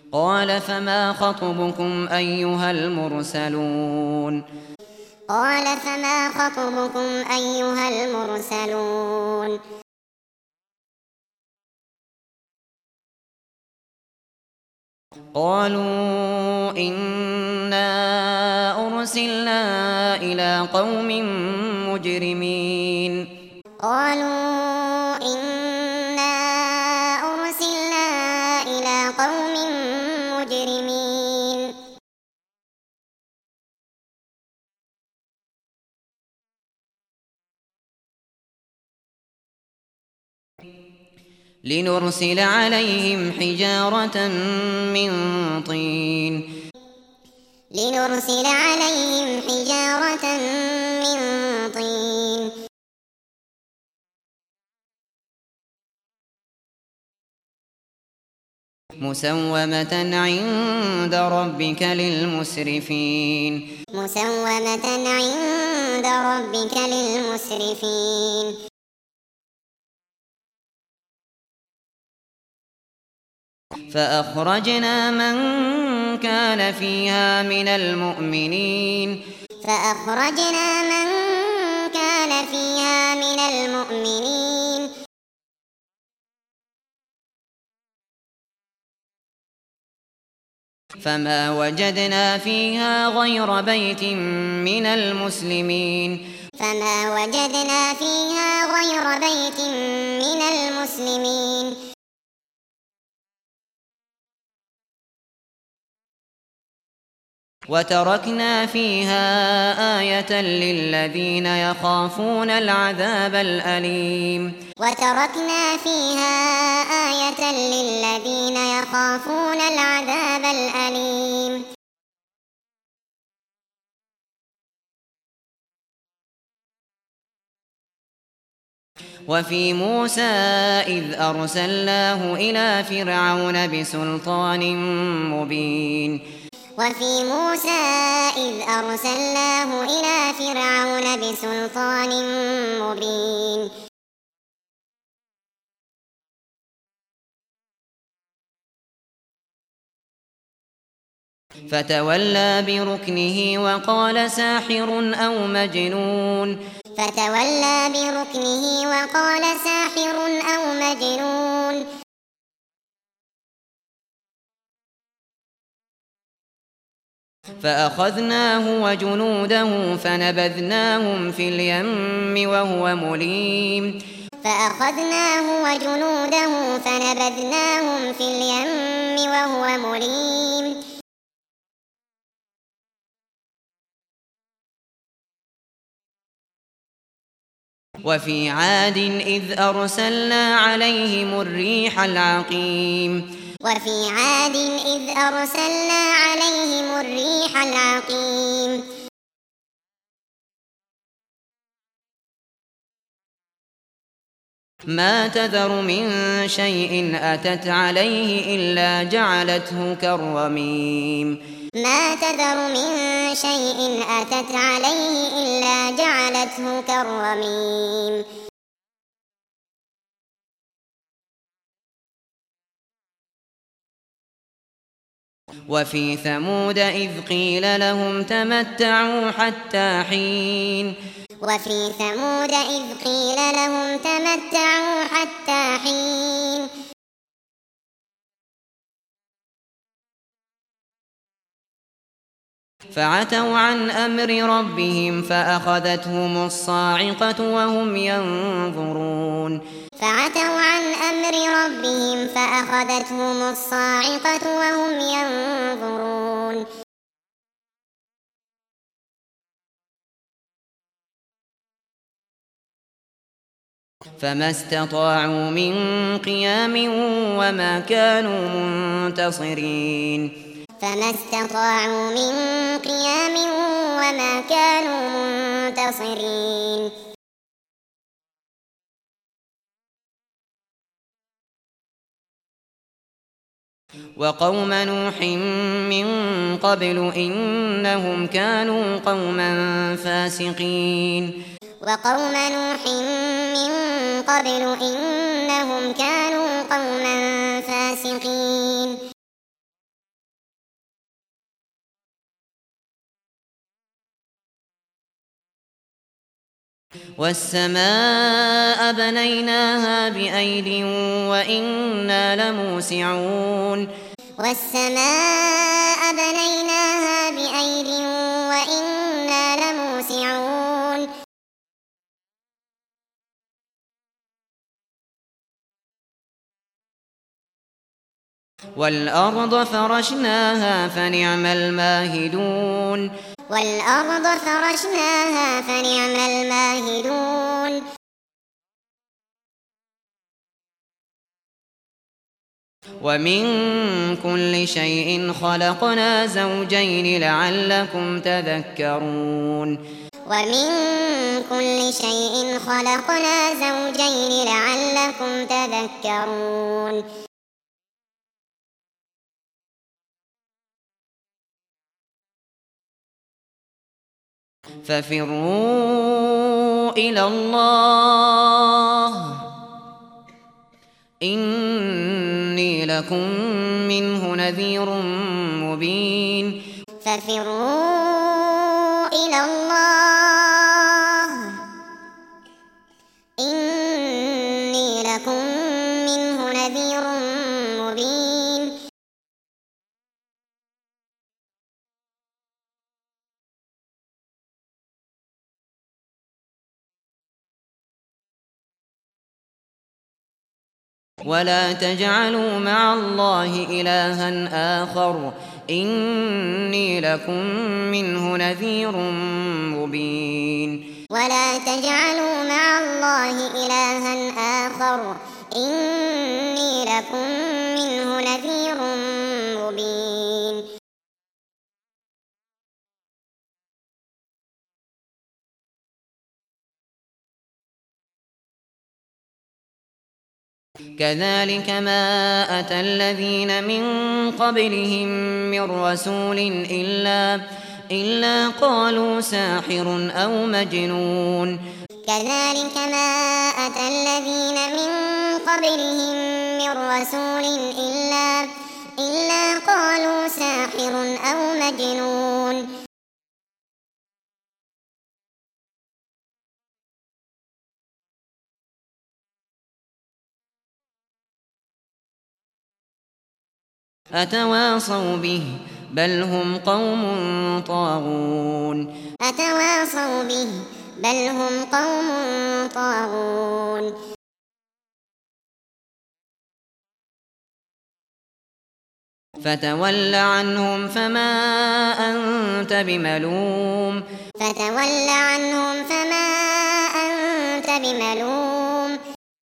قال فما خطبكم أيها المرسلون قال فما خطبكم أيها المرسلون قالوا إنا أرسلنا إلى قوم مجرمين قالوا إنا أرسلنا إلى قوم مجرمين لنرسل عليهم حجارة من طين لنرسل عليهم حجارة من طين مسومة عند ربك للمسرفين مسومة عند ربك للمسرفين فأخرجنا من كان فيها من المؤمنين فأخرجنا من كان فيها من المؤمنين فما وجدنا فيها غير بيت من المسلمين فما وجدنا فيها غير بيت من المسلمين وتركنا فيها آية للذين يخافون العذاب الأليم وتركنا فيها آية للذين يخافون العذاب الأليم وفي موسى إذ أرسلناه إلى فرعون بسلطان مبين وفي موسى إذ أرسلناه إلى فرعون بسلطان مبين فتولى بركنه وقال ساحر أو مجنون فتولى بركنه وقال ساحر أو مجنون فأخذناه وجنوده فنبذناهم في اليم وهو مليم فأخذناه وجنوده فنبذناهم في اليم وهو مليم وفي عاد إذ أرسلنا عليهم الريح العقيم وفي عاد إذ أرسلنا عليهم الريح العقيم ما تذر من شيء أتت عليه إلا جعلته كالرميم ما تذر من شيء أتت عليه إلا جعلته كالرميم وفي ثمود إذ قيل لهم تمتعوا حتى حين وفي ثمود إذ قيل لهم تمتعوا حتى حين فعتوا عن أمر ربهم فأخذتهم الصاعقة وهم ينظرون فعتوا عن أمر ربهم فأخذتهم الصاعقة وهم ينظرون فما استطاعوا من قيام وما كانوا منتصرين فما استطاعوا من قيام وما كانوا منتصرين وقوم نوح من قبل إنهم كانوا قوما فاسقين وقوم نوح من قبل إنهم كانوا قوما فاسقين والسماء بنيناها بأيد وإنا لموسعون والسماء بنيناها بأيد وإنا لموسعون والأرض فرشناها فنعم الماهدون والأرض فرشناها فنعم الماهدون ومن كل شيء خلقنا زوجين لعلكم تذكرون ومن كل شيء خلقنا زوجين لعلكم تذكرون ففروا إلى الله إني لكم منه نذير مبين ففروا إلى الله إني لكم منه نذير مبين ولا تجعلوا مع الله إلها آخر إني لكم منه نذير مبين ولا تجعلوا مع الله إلها آخر إني لكم منه نذير مبين كذلك ما أتى الذين من قبلهم من رسول إلا قالوا ساحر أو مجنون كذلك ما أتى الذين من قبلهم من رسول إلا قالوا ساحر أو مجنون أتواصوا به بل هم قوم طاغون أتواصوا به بل هم قوم طاغون فتول عنهم فما أنت بملوم فتول عنهم فما أنت بملوم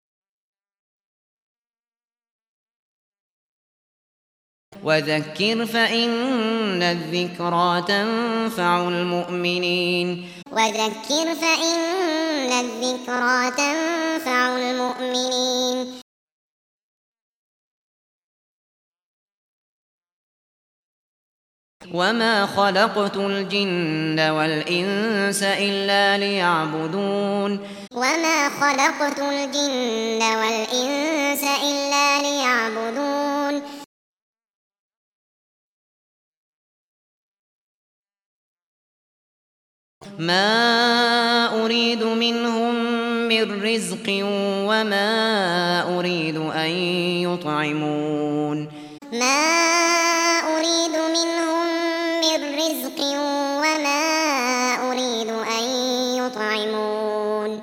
وذكر فإن الذكرى تنفع المؤمنين وذكر فإن الذكرى تنفع المؤمنين وما خلقت الجن والإنس إلا ليعبدون وما خلقت الجن والإنس إلا ليعبدون ما أريد منهم من رزق وما أريد أن يطعمون ما أريد منهم من رزق وما أريد أن يطعمون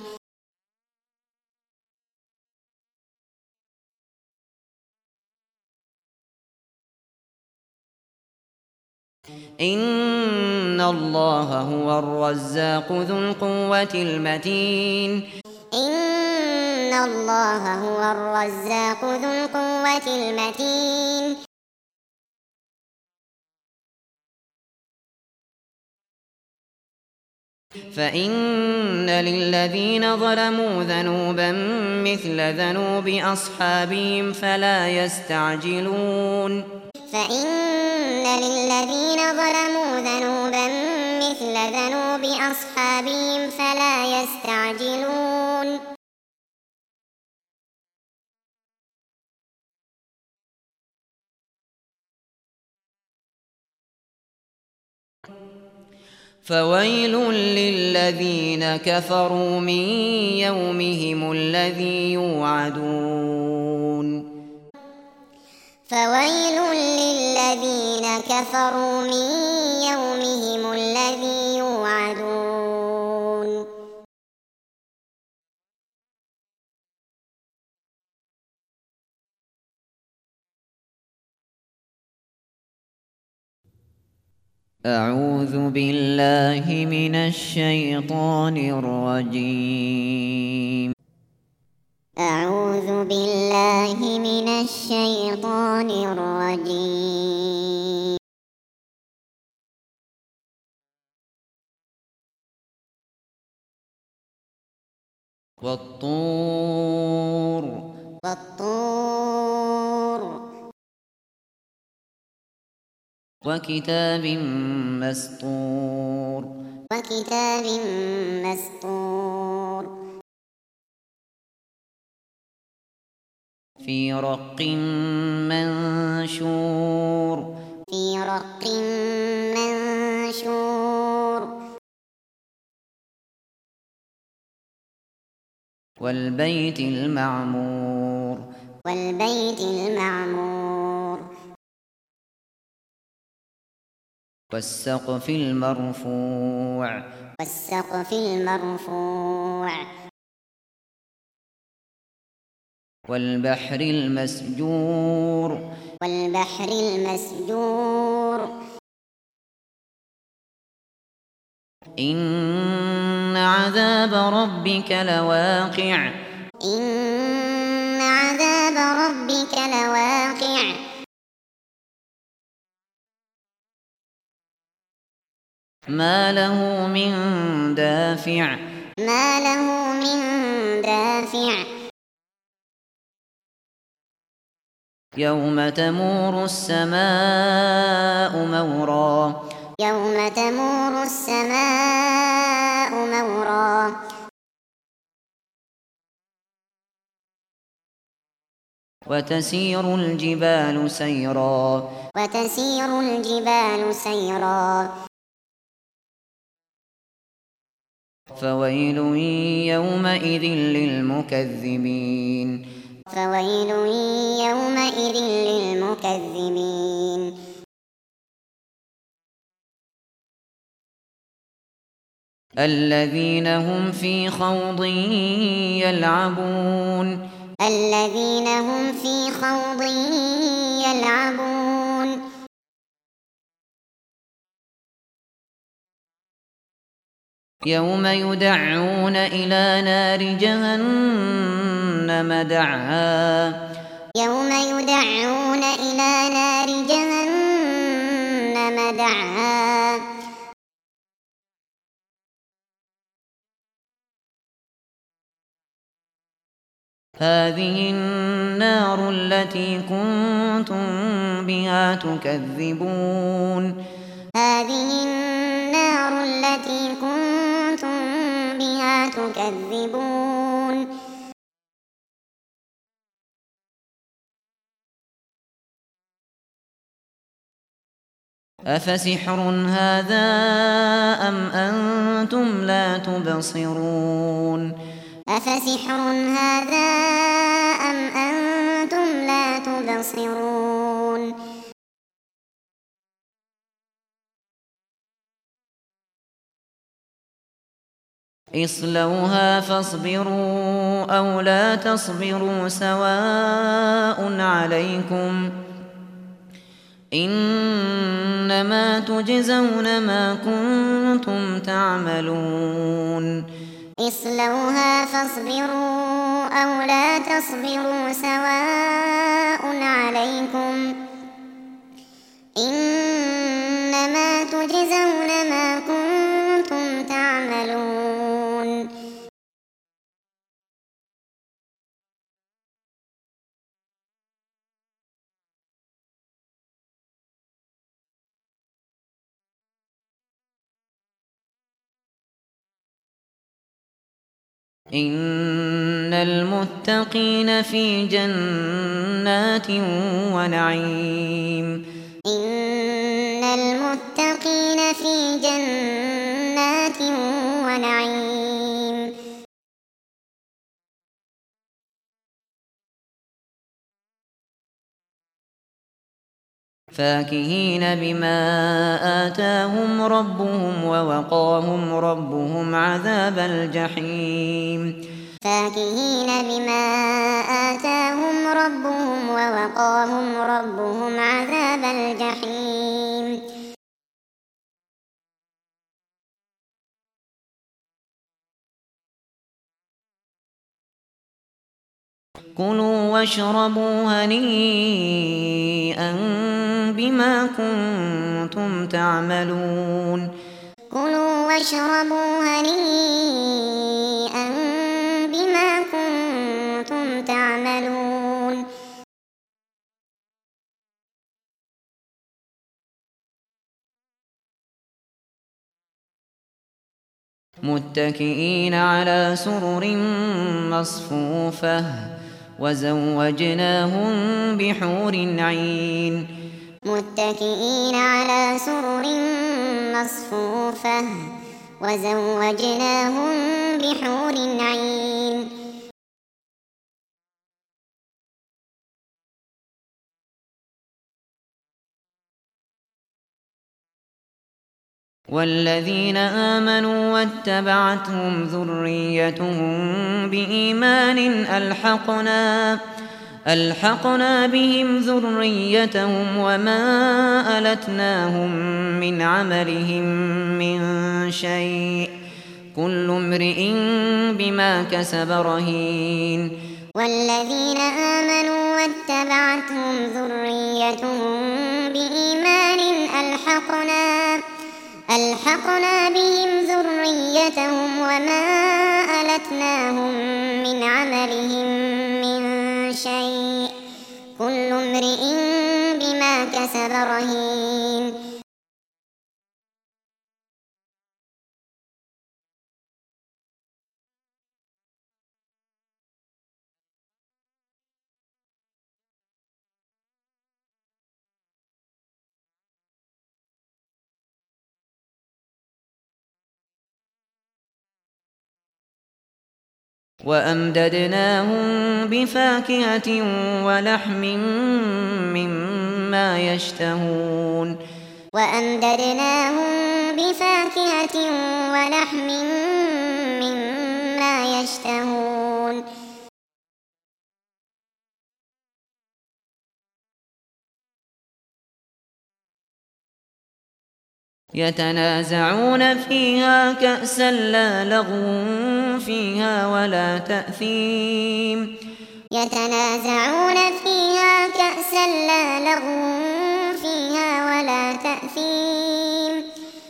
إن الله هو الرزاق ذو القوة المتين إن الله هو الرزاق ذو القوة المتين فإن للذين ظلموا ذنوبا مثل ذنوب أصحابهم فلا يستعجلون فإن للذين ظلموا ذنوبا مثل ذنوب أصحابهم فلا يستعجلون فويل للذين كفروا من يومهم الذي يوعدون فويل للذين كفروا من يومهم الذي يوعدون أعوذ بالله من الشيطان الرجيم أعوذ بالله من الشيطان الرجيم والطور وكتاب مسطور في رق منشور والبيت المعمور والسقف المرفوع والبحر المسجور إن عذاب ربك لواقع ما له من دافع يوم تمور السماء مورا وتسير الجبال سيرا فويل يومئذ للمكذبين الذين هم في خوض يلعبون يوم يدعون إلى نار جهنم دعا هذه النار التي كنتم بها تكذبون أفسحر هذا أم أنتم لا تبصرون اصلوها فاصبروا أو لا تصبروا سواء عليكم إنما تجزون ما كنتم تعملون اصلوها فاصبروا أو لا تصبروا سواء عليكم إنما تجزون ما كنتم تعملون إن المتقين في جنات ونعيم إن المتقين في جنات فاكهين بما آتاهم ربهم ووقاهم ربهم عذاب الجحيم فاكهين بما آتاهم ربهم ووقاهم ربهم عذاب الجحيم كلوا واشربوا هنيئا بما كنتم تعملون كلوا واشربوا هنيئا بما كنتم تعملون متكئين على سرر مصفوفة وزوجناهم بحور عين متكئين على سرر مصفوفة وزوجناهم بحور عين والذين آمنوا واتبعتهم ذريتهم بإيمان ألحقنا بهم ذريتهم وما ألتناهم من عملهم من شيء كل امرئ بما كسب رهين والذين آمنوا واتبعتهم ذريتهم بإيمان ألحقنا بهم ذريتهم وما ألتناهم من عملهم من شيء كل امرئ بما كسب رهين وأمددناهم بفاكهة ولحم مما يشتهون وأمددناهم بفاكهة ولحم مما يشتهون يتنازعون فيها كأسا لا لغو فيها ولا تأثيم يتنازعون فيها كأسا لا لغو فيها ولا تأثيم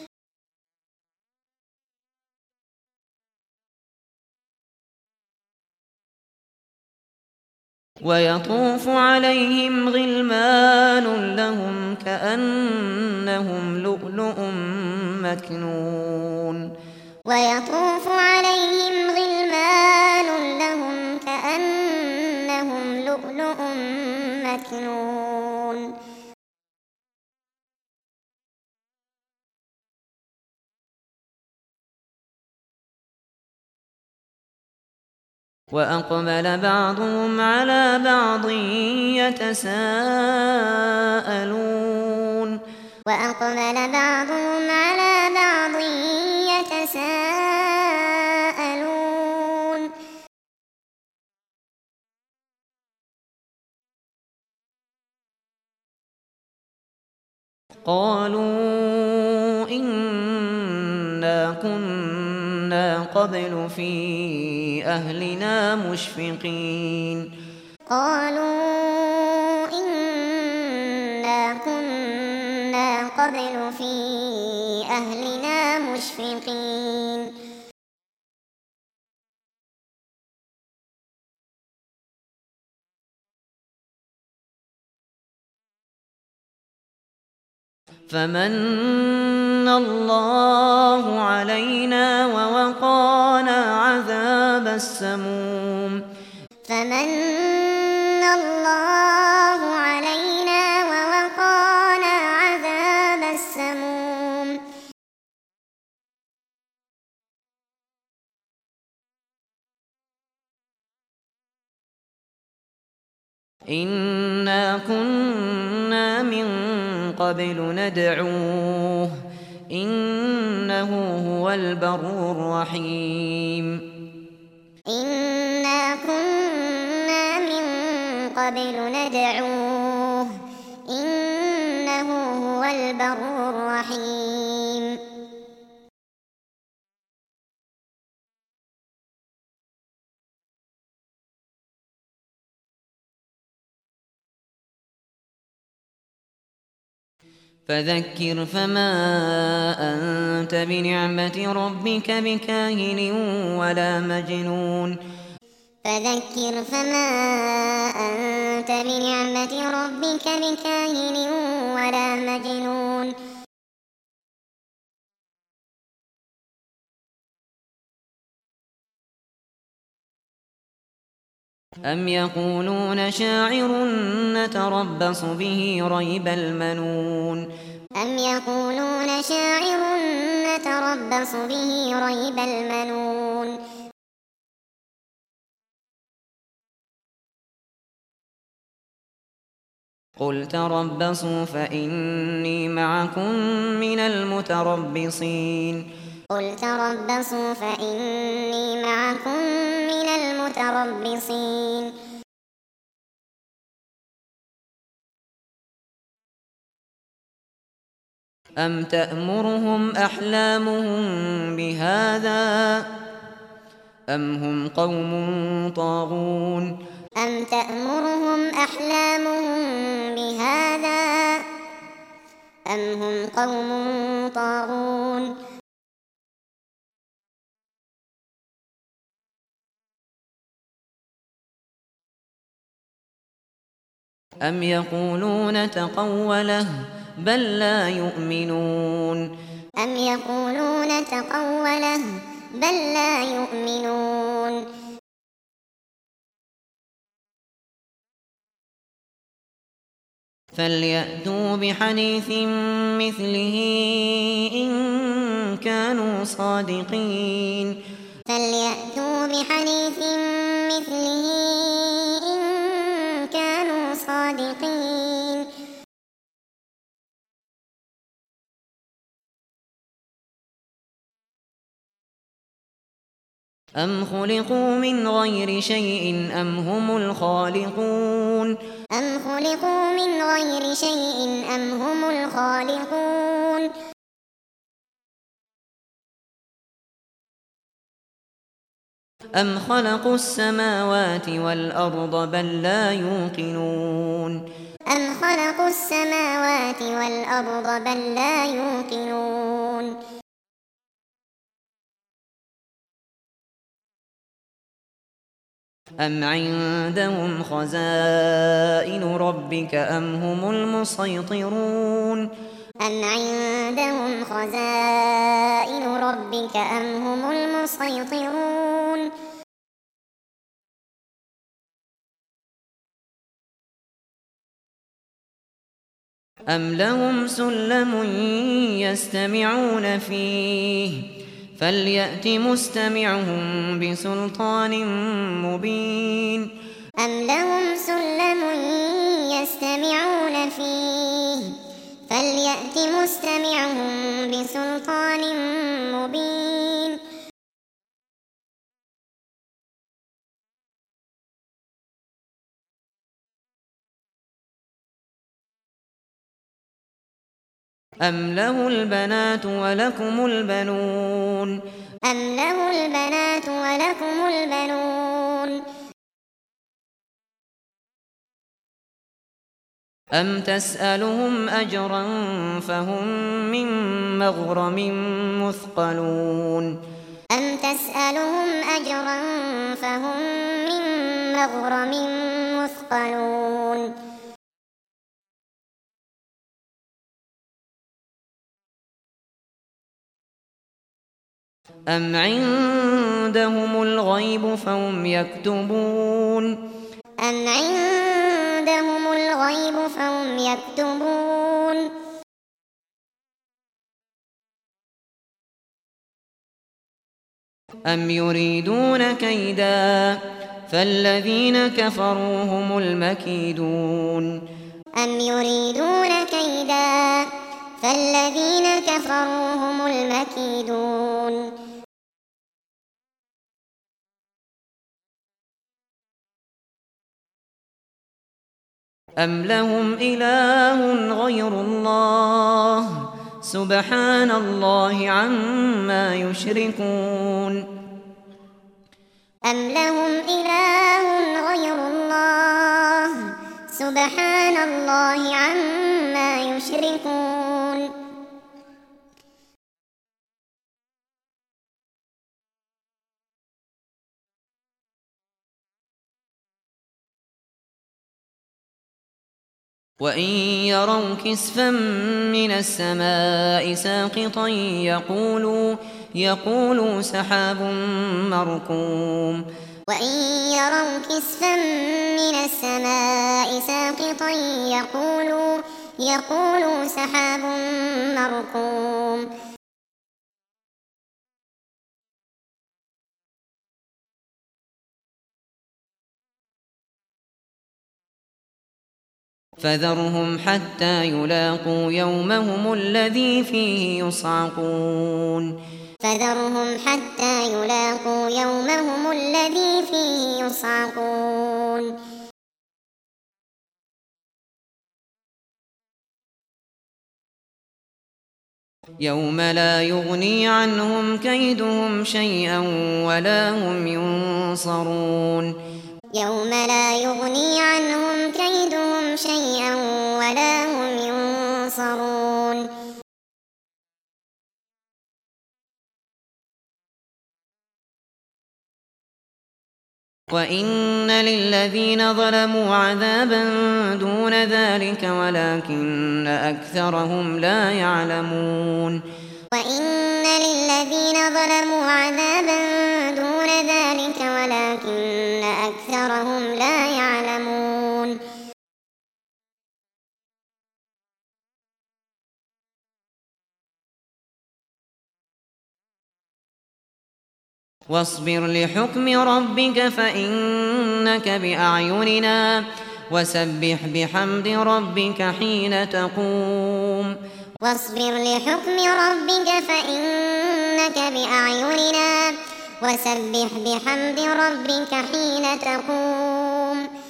ويطوف عليهم غلمان لهم كأنهم لؤلؤ مكنون ويطوف عليهم غلمان لهم كأنهم لؤلؤ مكنون وأقبل بعضهم على بعض يتساءلون وأقبل بعضهم على بعض يتساءلون قالوا إنا كنا قبل في أهلنا مشفقين قالوا إنا كنا قبل في أهلنا مشفقين فمن الله علينا ووقانا عذاب السموم فمن الله علينا ووقانا عذاب السموم إنا كنا من قبل ندعوه إنه هو البر الرحيم إنا كنا من قبل ندعوه إنه هو البر الرحيم فذكر فما أنت بنعمة ربك بكاهن ولا مجنون فذكر فما أنت بنعمة ربك بكاهن ولا مجنون أم يقولون شاعر نتربص به ريب المنون أم يقولون شاعر نتربص به ريب المنون قل تربصوا فإني معكم من المتربصين قل تربصوا فإني معكم من المتربصين أم تأمرهم أحلامهم بهذا أم هم قوم طاغون أم تأمرهم أحلامهم بهذا أم هم قوم طاغون أم يقولون تقوله بل لا يؤمنون أم يقولون تقوله بل لا يؤمنون فليأتوا بحديث مثله إن كانوا صادقين فليأتوا بحديث مثله إن كانوا صادقين أم خلقوا من غير شيء أم هم الخالقون أم خلقوا من غير شيء أم هم الخالقون أم خلقوا السماوات والأرض بل لا يوقنون أم خلقوا السماوات والأرض بل لا يوقنون أم عندهم خزائن ربك أم هم المسيطرون أم عندهم خزائن ربك أم هم المسيطرون أم لهم سلم يستمعون فيه فليأت مستمعهم بسلطان مبين أم لهم سلم يستمعون فيه فليأت مستمعهم بسلطان مبين أم له البنات ولكم البنون أم له البنات ولكم البنون أم تسألهم أجرا فهم من مغرم مثقلون أم تسألهم أجرا فهم من مغرم مثقلون أم عندهم الغيب فهم يكتبون أم عندهم الغيب فهم يكتبون أم يريدون كيدا فالذين كفروا هم المكيدون أم يريدون كيدا فالذين كفروا هم المكيدون أم لهم إله غير الله سبحان الله عما يشركون أم لهم إله غير الله سبحان الله عما يشركون وإن يروا كسفا من السماء ساقطا يقولوا سحاب مركوم وإن يروا كسفا من السماء ساقطا يقولوا سحاب مركوم فذرهم حتى يلاقوا يومهم الذي فيه يصعقون فذرهم حتى يلاقوا يومهم الذي فيه يصعقون يوم لا يغني عنهم كيدهم شيئا ولا هم ينصرون يوم لا يغني عنهم كيدهم شيئا ولا هم ينصرون وإن للذين ظلموا عذابا دون ذلك ولكن أكثرهم لا يعلمون وإن للذين ظلموا عذابا دون ذلك ولكن أكثرهم لا يعلمون واصبر لحكم ربك فإنك بأعيننا وسبح بحمد ربك حين تقوم واصبر لحكم ربك فإنك بأعيننا وسبح بحمد ربك حين تقوم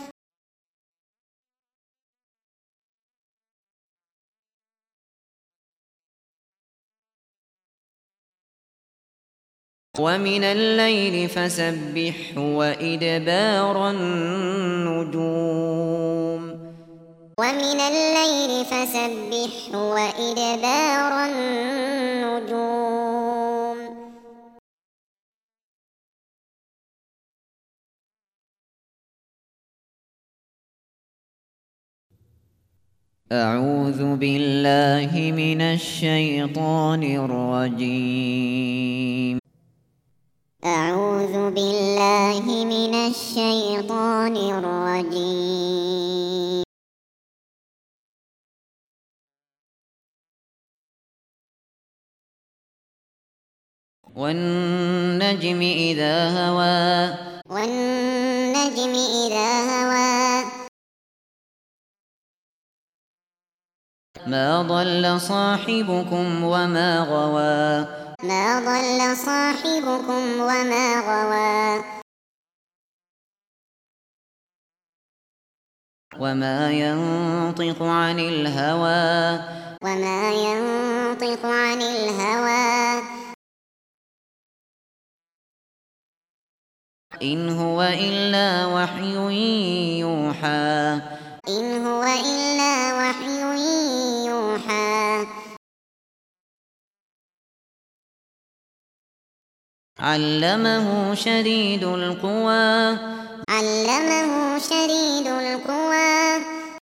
ومن الليل فسبحه وإدبار النجوم ومن الليل فسبحه وإدبار النجوم أعوذ بالله من الشيطان الرجيم أعوذ بالله من الشيطان الرجيم والنجم إذا هوى والنجم إذا هوى ما ضل صاحبكم وما غوى ما ضل صاحبكم وما غوى وما ينطق عن الهوى وما ينطق عن الهوى إن هو إلا وحي يوحى إن هو إلا وحي يوحى علمه شديد القوى علمه شديد القوى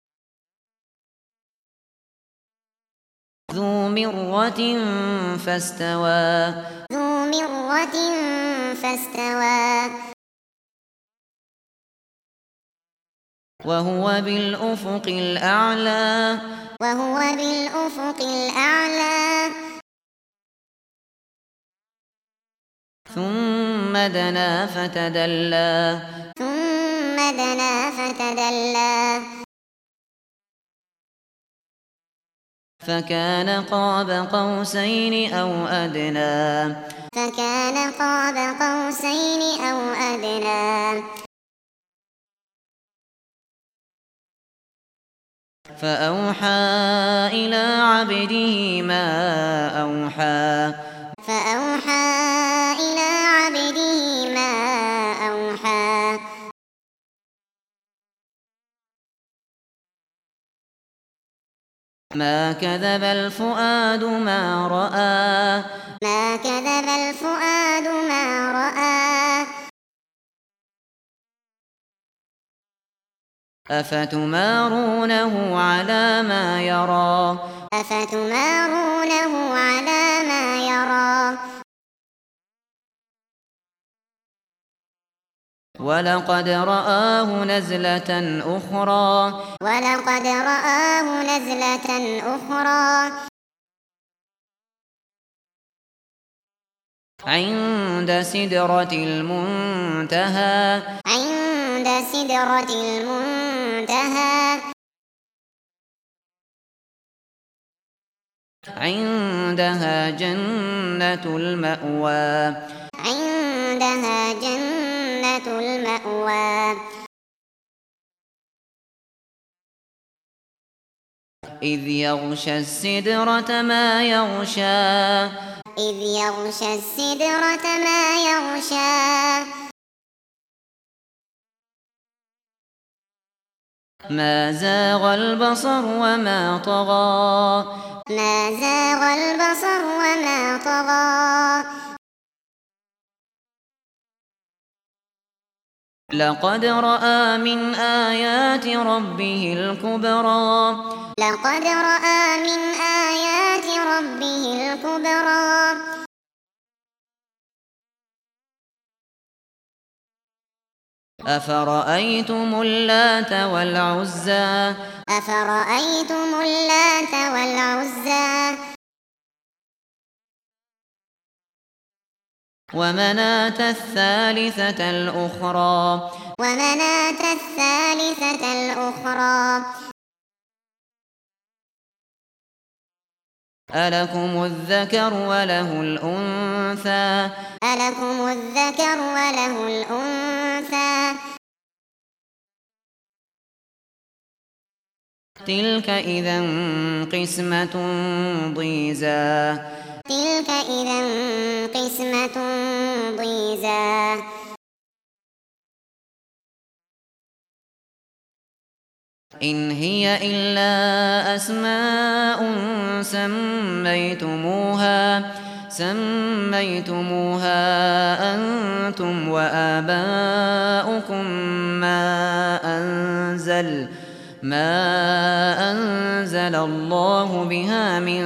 ذو مرة فاستوى ذو مرة فاستوى وهو بالأفق الأعلى وهو بالأفق الأعلى ثم دنا فتدلى ثم دنا فتدلى فكان قاب قوسين أو أدنى فكان قاب قوسين أو أدنى فأوحى إلى عبده ما أوحى فأوحى إلى عبده ما أوحى ما كذب الفؤاد ما رأى ما كذب الفؤاد ما رأى أفتمارونه على ما يرى أفتمارونه على ما يرى ولقد رآه نزلة أخرى ولقد رآه نزلة أخرى عند سدرة المنتهى عند سدرة المنتهى عندها جنة المأوى عندها جنة المأوى إذ يغشى السدرة ما يغشى إذ يغشى السدرة ما يغشى ما زاغ البصر وما طغى ما زاغ البصر وما طغى لقد رأى من آيات ربه الكبرى لقد رأى من آيات ربه الكبرى أفرأيتم اللات والعزى أفرأيتم اللات والعزى ومناة الثالثة الأخرى ومناة الثالثة الأخرى ألكم الذكر وله الأنثى ألكم الذكر وله الأنثى تلك إذا قسمة ضيزى تلك إذا قسمة ضيزى إن هي إلا أسماء سميتموها أنتم وآباؤكم ما أنزل الله بها من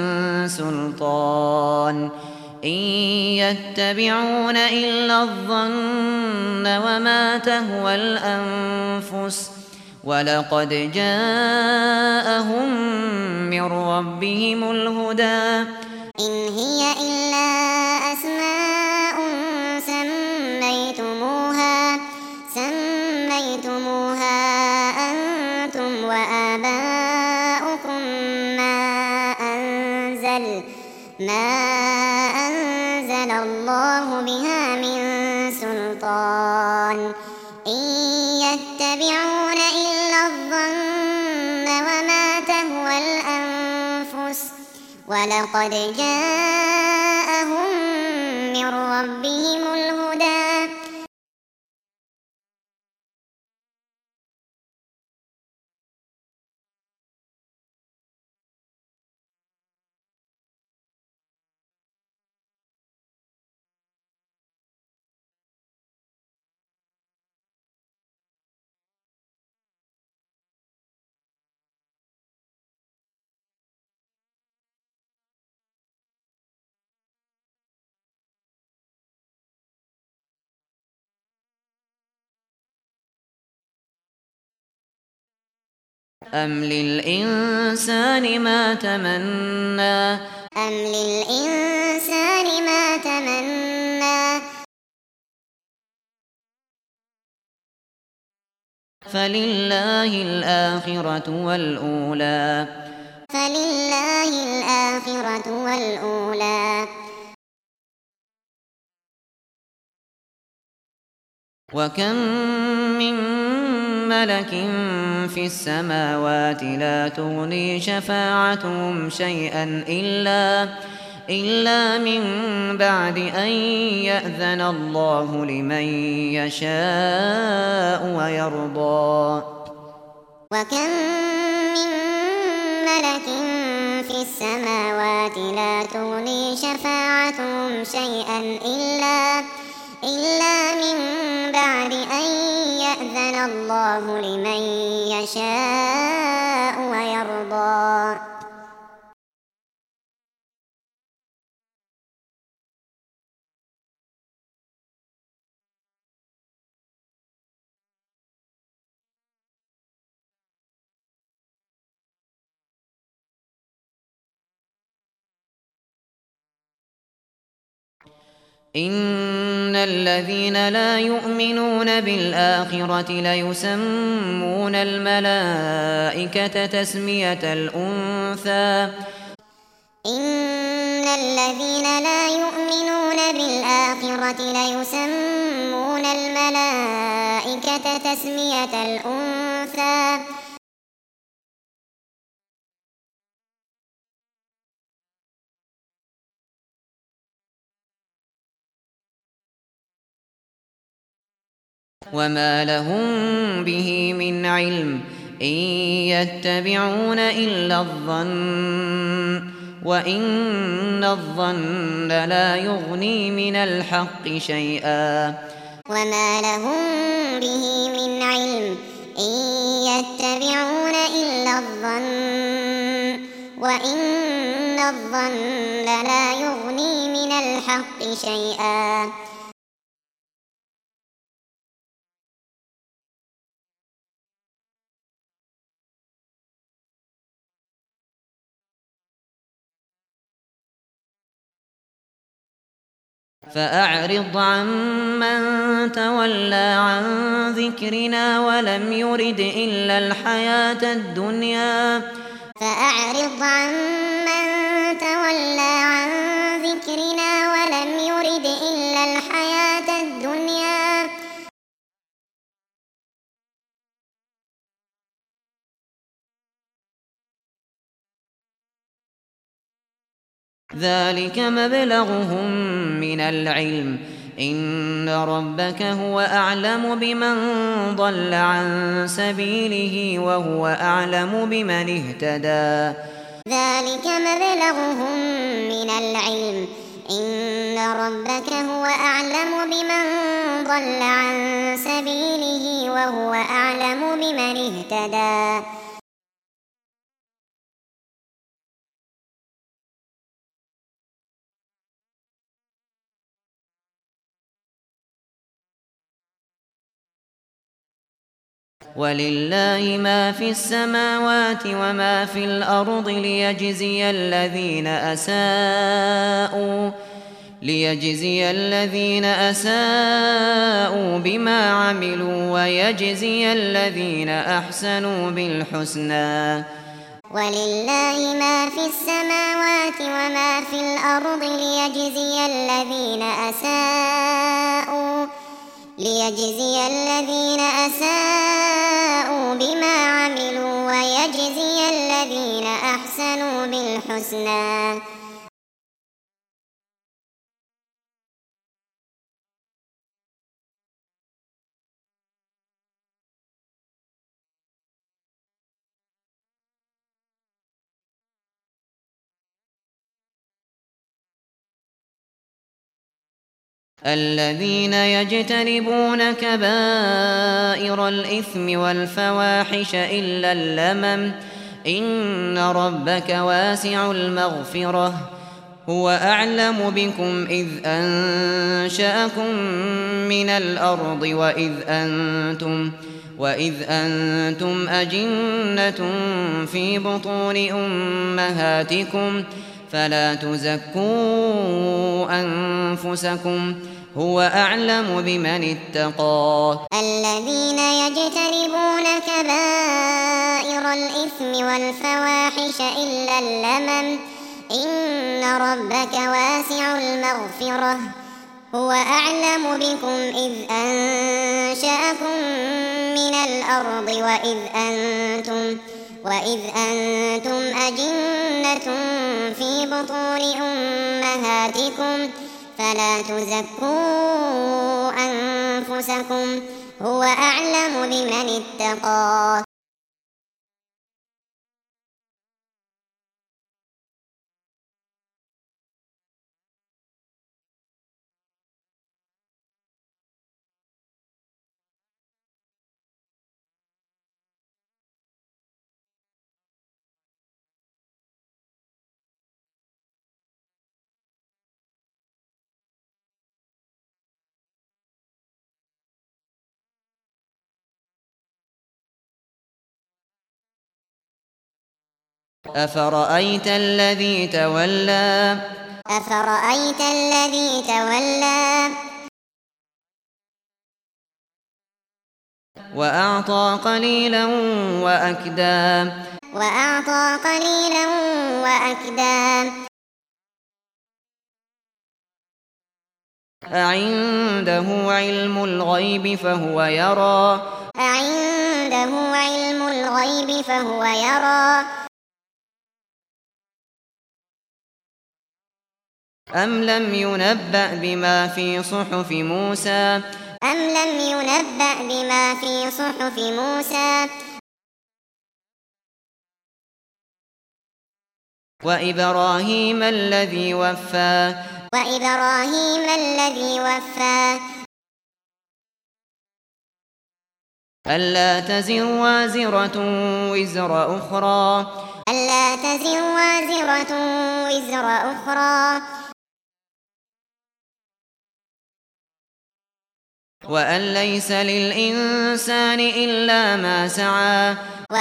سلطان إن يتبعون إلا الظن وما تهوى الأنفس ولقد جاءهم من ربهم الهدى إن هي إلا أسماء سميتموها أنتم وآباؤكم ما أنزل الله بها من سلطان إن يتبعون إلا الظن وما تهوى الأنفس ولقد جاءهم من ربهم الهدى أم للإنسان ما تمنى أم للإنسان ما تمنى فلله الآخرة والأولى فلله الآخرة والأولى. وكم من ملك في السماوات لا تغني شفاعتهم شيئا إلا من بعد أن يأذن الله لمن يشاء ويرضى. وكم من ملك في السماوات لا تغني شفاعتهم شيئا إلا من بعد أن يأذن الله لمن يشاء ويرضى. إن الذين لا يؤمنون بالآخرة ليسمون الملائكة تسمية الأنثى. إن الذين لا يؤمنون بالآخرة ليسمون الملائكة تسمية الأنثى. وما لهم به من علم إن يتبعون إلا الظن وإن الظن لا يغني من الحق شيئا. وما لهم به من علم إن يتبعون إلا الظن وإن الظن لا يغني من الحق شيئا. فأعرض عمن تولى عن ذكرنا ولم يرد إلا الحياة الدنيا. فأعرض عمن تولى عن ذكرنا ولم يرد إلا الحياة الدنيا. ذلك مبلغهم من العلم إن ربك هو أعلم بمن ضل عن سبيله وهو أعلم بمن اهتدى. ذلك مبلغهم من العلم إن ربك هو أعلم بمن ضل عن سبيله وهو أعلم بمن اهتدى. ولله ما في السماوات وما في الأرض ليجزي الذين أساءوا بما عملوا ويجزي الذين أحسنوا بالحسنى. ولله ما في السماوات وما في الأرض ليجزي الذين أساءوا بما عملوا ويجزي الذين أحسنوا بالحسنى. الذين يجتنبون كبائر الإثم والفواحش إلا اللمم إن ربك واسع المغفرة هو أعلم بكم إذ أنشأكم من الأرض وإذ أنتم أجنة في بطون أمهاتكم فلا تزكوا أنفسكم هو أعلم بمن اتقى. الذين يجتنبون كبائر كبائر الإثم والفواحش إلا اللمم إن ربك واسع المغفرة هو أعلم بكم إذ أنشأكم من الأرض وإذ أنتم أجنة في بطون أمهاتكم فلا تزكوا أنفسكم هو أعلم بمن اتقى. أفرأيت الذي تولى وأعطى قليلا وأكدى أعنده علم الغيب فهو يرى أم لم ينبأ بما في صحف موسى وإبراهيم الذي وفى ألا تزر وازرة وزر أخرى وأن ليس للإنسان إلا ما سعى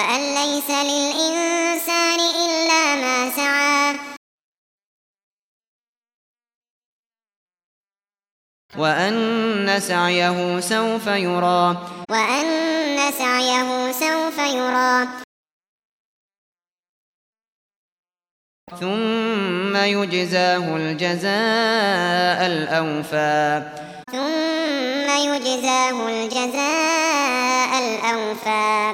وأن سعيه سوف يرى ثم يجزاه الجزاء الأوفى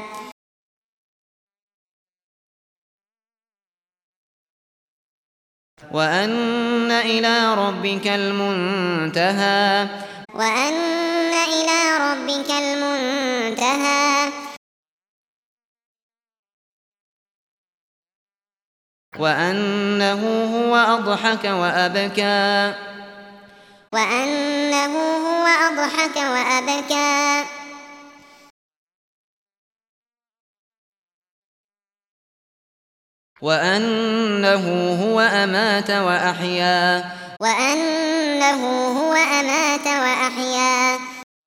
وأن إلى ربك المنتهى وأنه هو أضحك وأبكى وأنه هو أمات وأحيا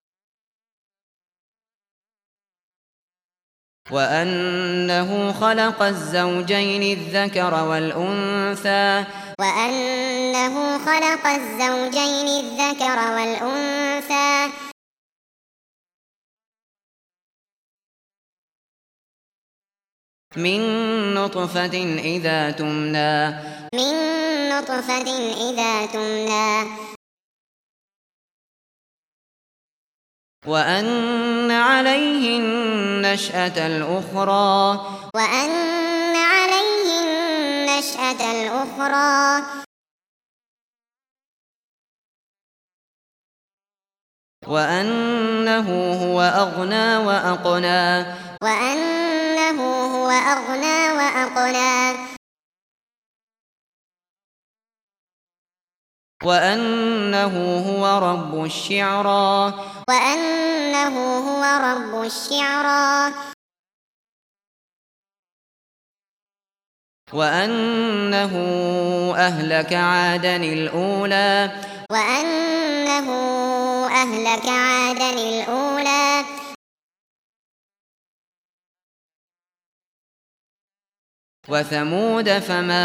وأنه خلق الزوجين الذكر والأنثى من نطفة إذا تمنى وأن عليه النشأة الأخرى وأنه هو أغنى وأقنى وأنه هو رب الشعرى وأنه أهلك عادا الأولى وثمود فما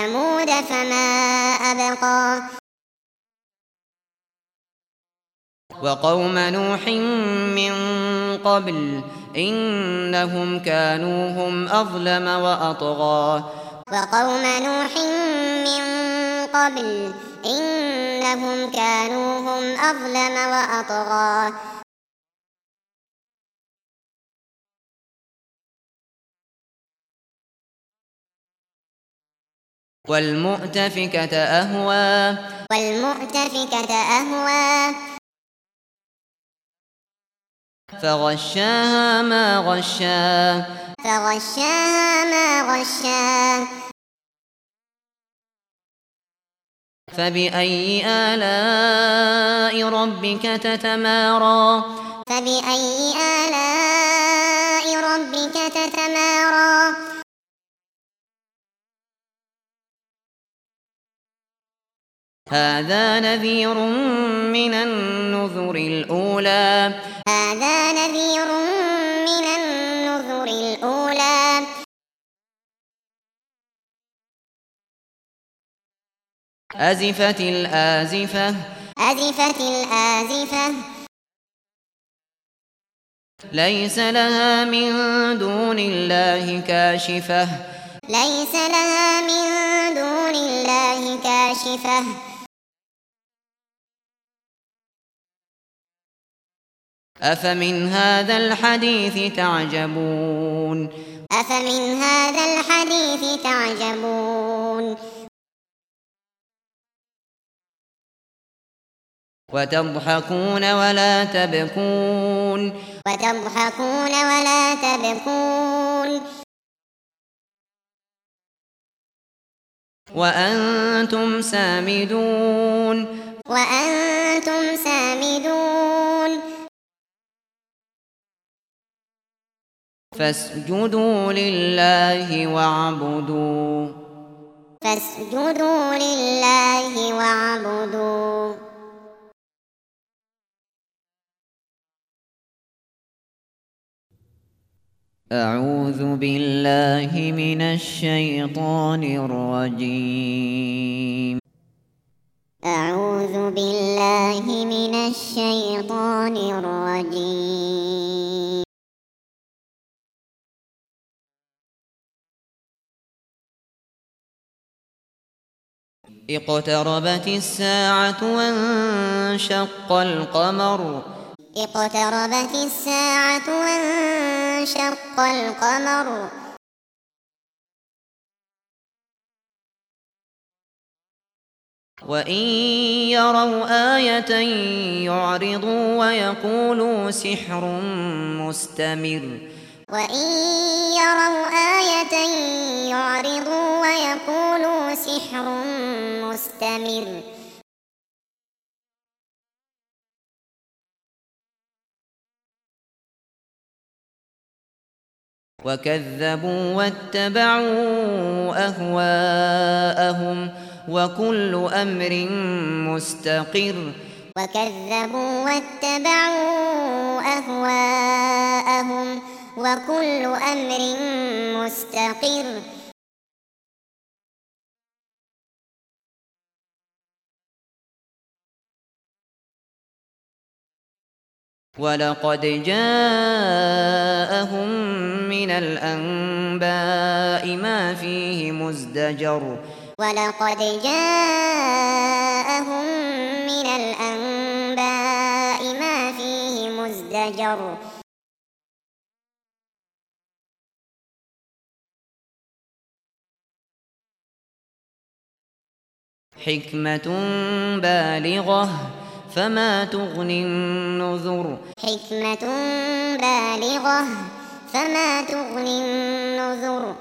أبقى وقوم نوح من قبل إنهم كانوا هم أظلم وأطغى وقوم نوح من قبل إنهم كانوا هم أظلم وأطغى والمؤتفكة أهوى والمؤتفكة أهوى فغشاها ما غشا فغشاها ما غشا فبأي آلاء ربك تتمارى فبأي آلاء ربك تتمارى هذا نذير من النذر الأولى هذا نذير من النذر الأولى أزفت الآزفة أزفت الآزفة ليس لها من دون الله كاشفة ليس لها من دون الله كاشفة أفمن هذا الحديث تعجبون أفمن هذا الحديث تعجبون وتضحكون ولا تبكون وتضحكون ولا تبكون وأنتم سامدون وأنتم سامدون فاسجدوا لله واعبدوا فاسجدوا لله واعبدوا أعوذ بالله من الشيطان الرجيم أعوذ بالله من الشيطان الرجيم اقتربت الساعة وانشق القمر اقتربت الساعة وانشق القمر وإن يروا آية يعرضوا ويقولوا سحر مستمر وإن يروا آية يعرضوا ويقولوا سحر مستمر وكذبوا واتبعوا أهواءهم وكل أمر مستقر وكذبوا واتبعوا أهواءهم وكل أمر مستقر ولقد جاءهم من الأنباء ما فيه مزدجر ولقد جاءهم من الأنباء ما فيه مزدجر حكمة بالغة فما تغني النذر حكمة بالغة فما تغني النذر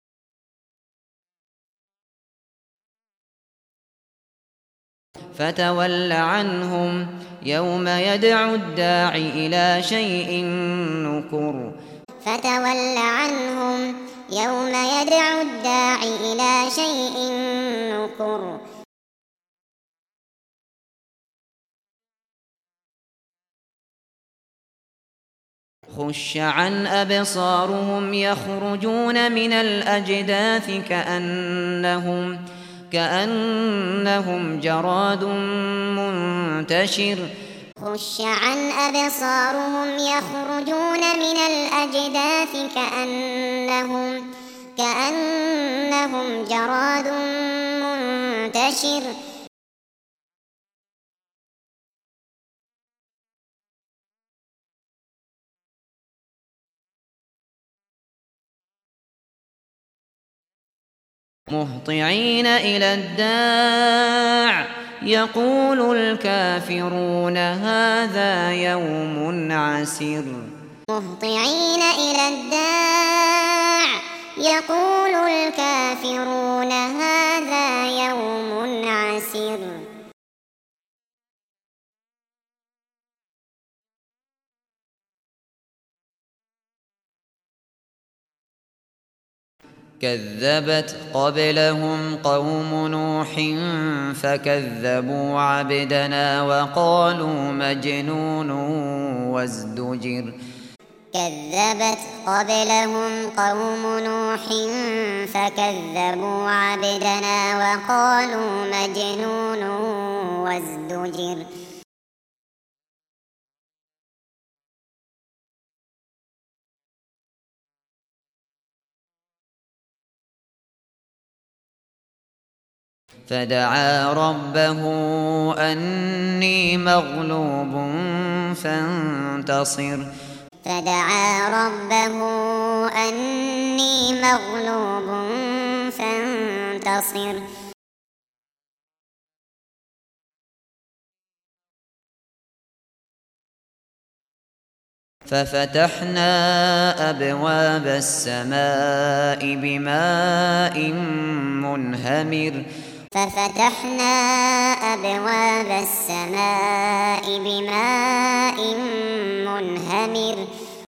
فتول عنهم يوم يدعو الداع إلى شيء نكر فتول عنهم يوم يدعو الداع إلى شيء نكر خش عن أبصارهم يخرجون من الأجداث كأنهم جراد منتشر خش عن أبصارهم يخرجون من الأجداث كأنهم جراد منتشر مهطعين إلى الداع يقول الكافرون هذا يوم عسر مهطعين إلى الداع يقول الكافرون هذا يوم عسر كذبت قبلهم قوم نوح فكذبوا عبدنا وقالوا مجنون وازدجر كذبت قبلهم قوم نوح فكذبوا عبدنا وقالوا مجنون وازدجر فدعا ربه أني مغلوب فانتصر فدعا ربه أني مغلوب فانتصر ففتحنا أبواب السماء بماء منهمر ففتحنا أبواب السماء بماء منهمر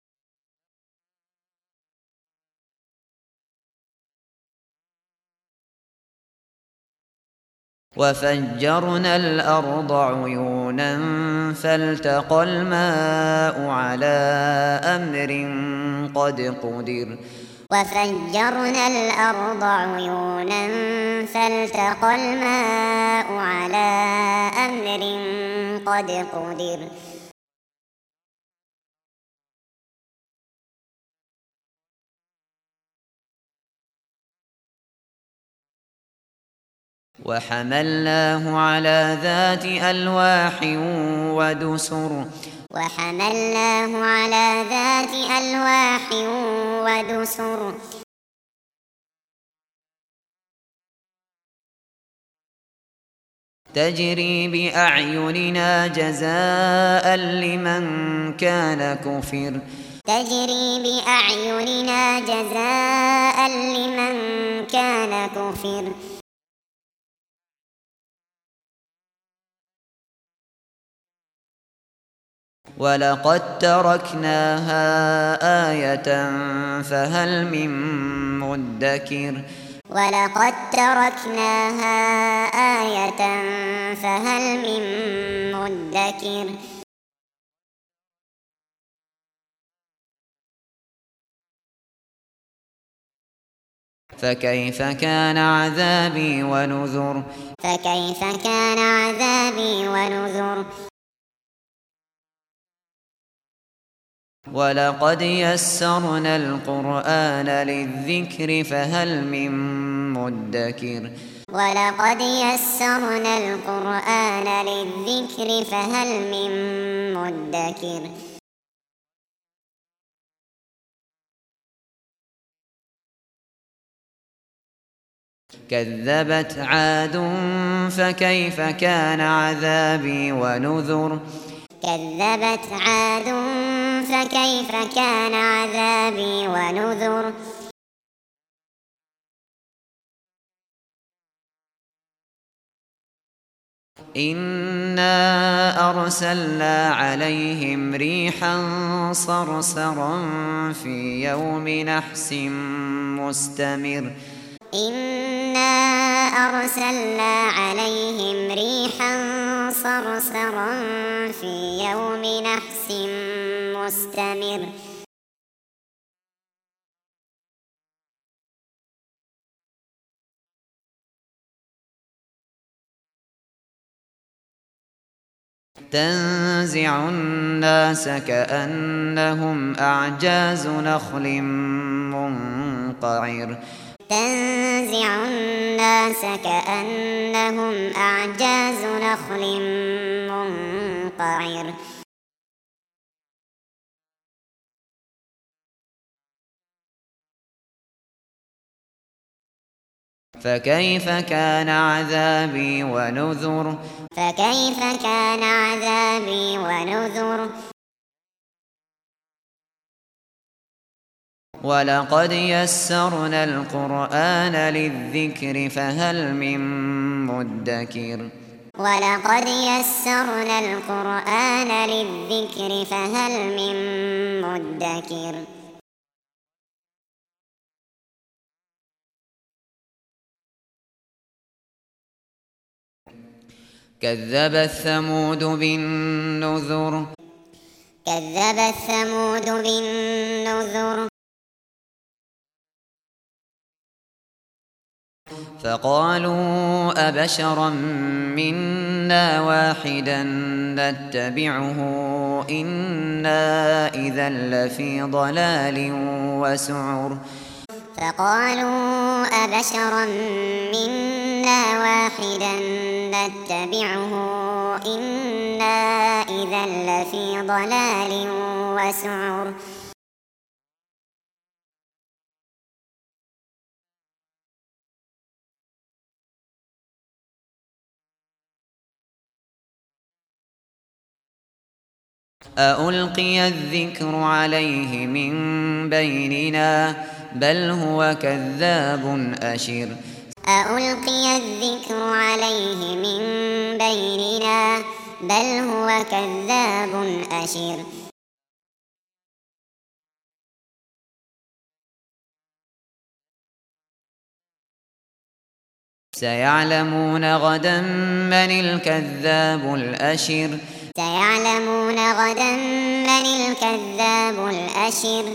وفجرنا الأرض عيونا فالتقى الماء على أمر قد قدر وفجرنا الأرض عيونا فالتقى الماء على أمر قد قدر وحملناه على ذات ألواح ودسر وحملناه على ذات ألواح ودسر تجري بأعيننا جزاء لمن كان كفر تجري بأعيننا جزاء لمن كان كفر ولقد تركناها آية فهل من مدكر ولقد تركناها آية فهل من مدكر فكيف كان عذابي ونذر فكيف كان عذابي ونذر ولقد يسرنا القرآن للذكر فهل من مدكر ولقد يسرنا القرآن للذكر فهل من مدكر كذبت عاد فكيف كان عذابي ونذر كذبت عاد فكيف كان عذابي ونذر إنا أرسلنا عليهم ريحا صرصرا في يوم نحس مستمر إنا أرسلنا عليهم ريحا صرصرا في يوم نحس مستمر تنزع الناس كأنهم أعجاز نخل منقعر تنزع الناس كأنهم أعجاز نخل منقعر فكيف كان عذابي ونذر فكيف كان عذابي ونذر ولقد يسرنا القرآن للذكر فهل من مدكر ولقد يسرنا القرآن للذكر فهل من مدكر كذبت ثمود بالنذر كذبت ثمود بالنذر فقالوا أبشرا منا واحدا نتبعه إنا إذا لفي ضلال وسعر فقالوا أبشرا منا واحدا نتبعه إنا إذا لفي ضلال وسعر أألقي الذكر عليه من بيننا بل هو كذاب أشر أألقي الذكر عليه من بيننا بل هو كذاب أشر سيعلمون غدا من الكذاب الأشر سيعلمون غدا من الكذاب الأشر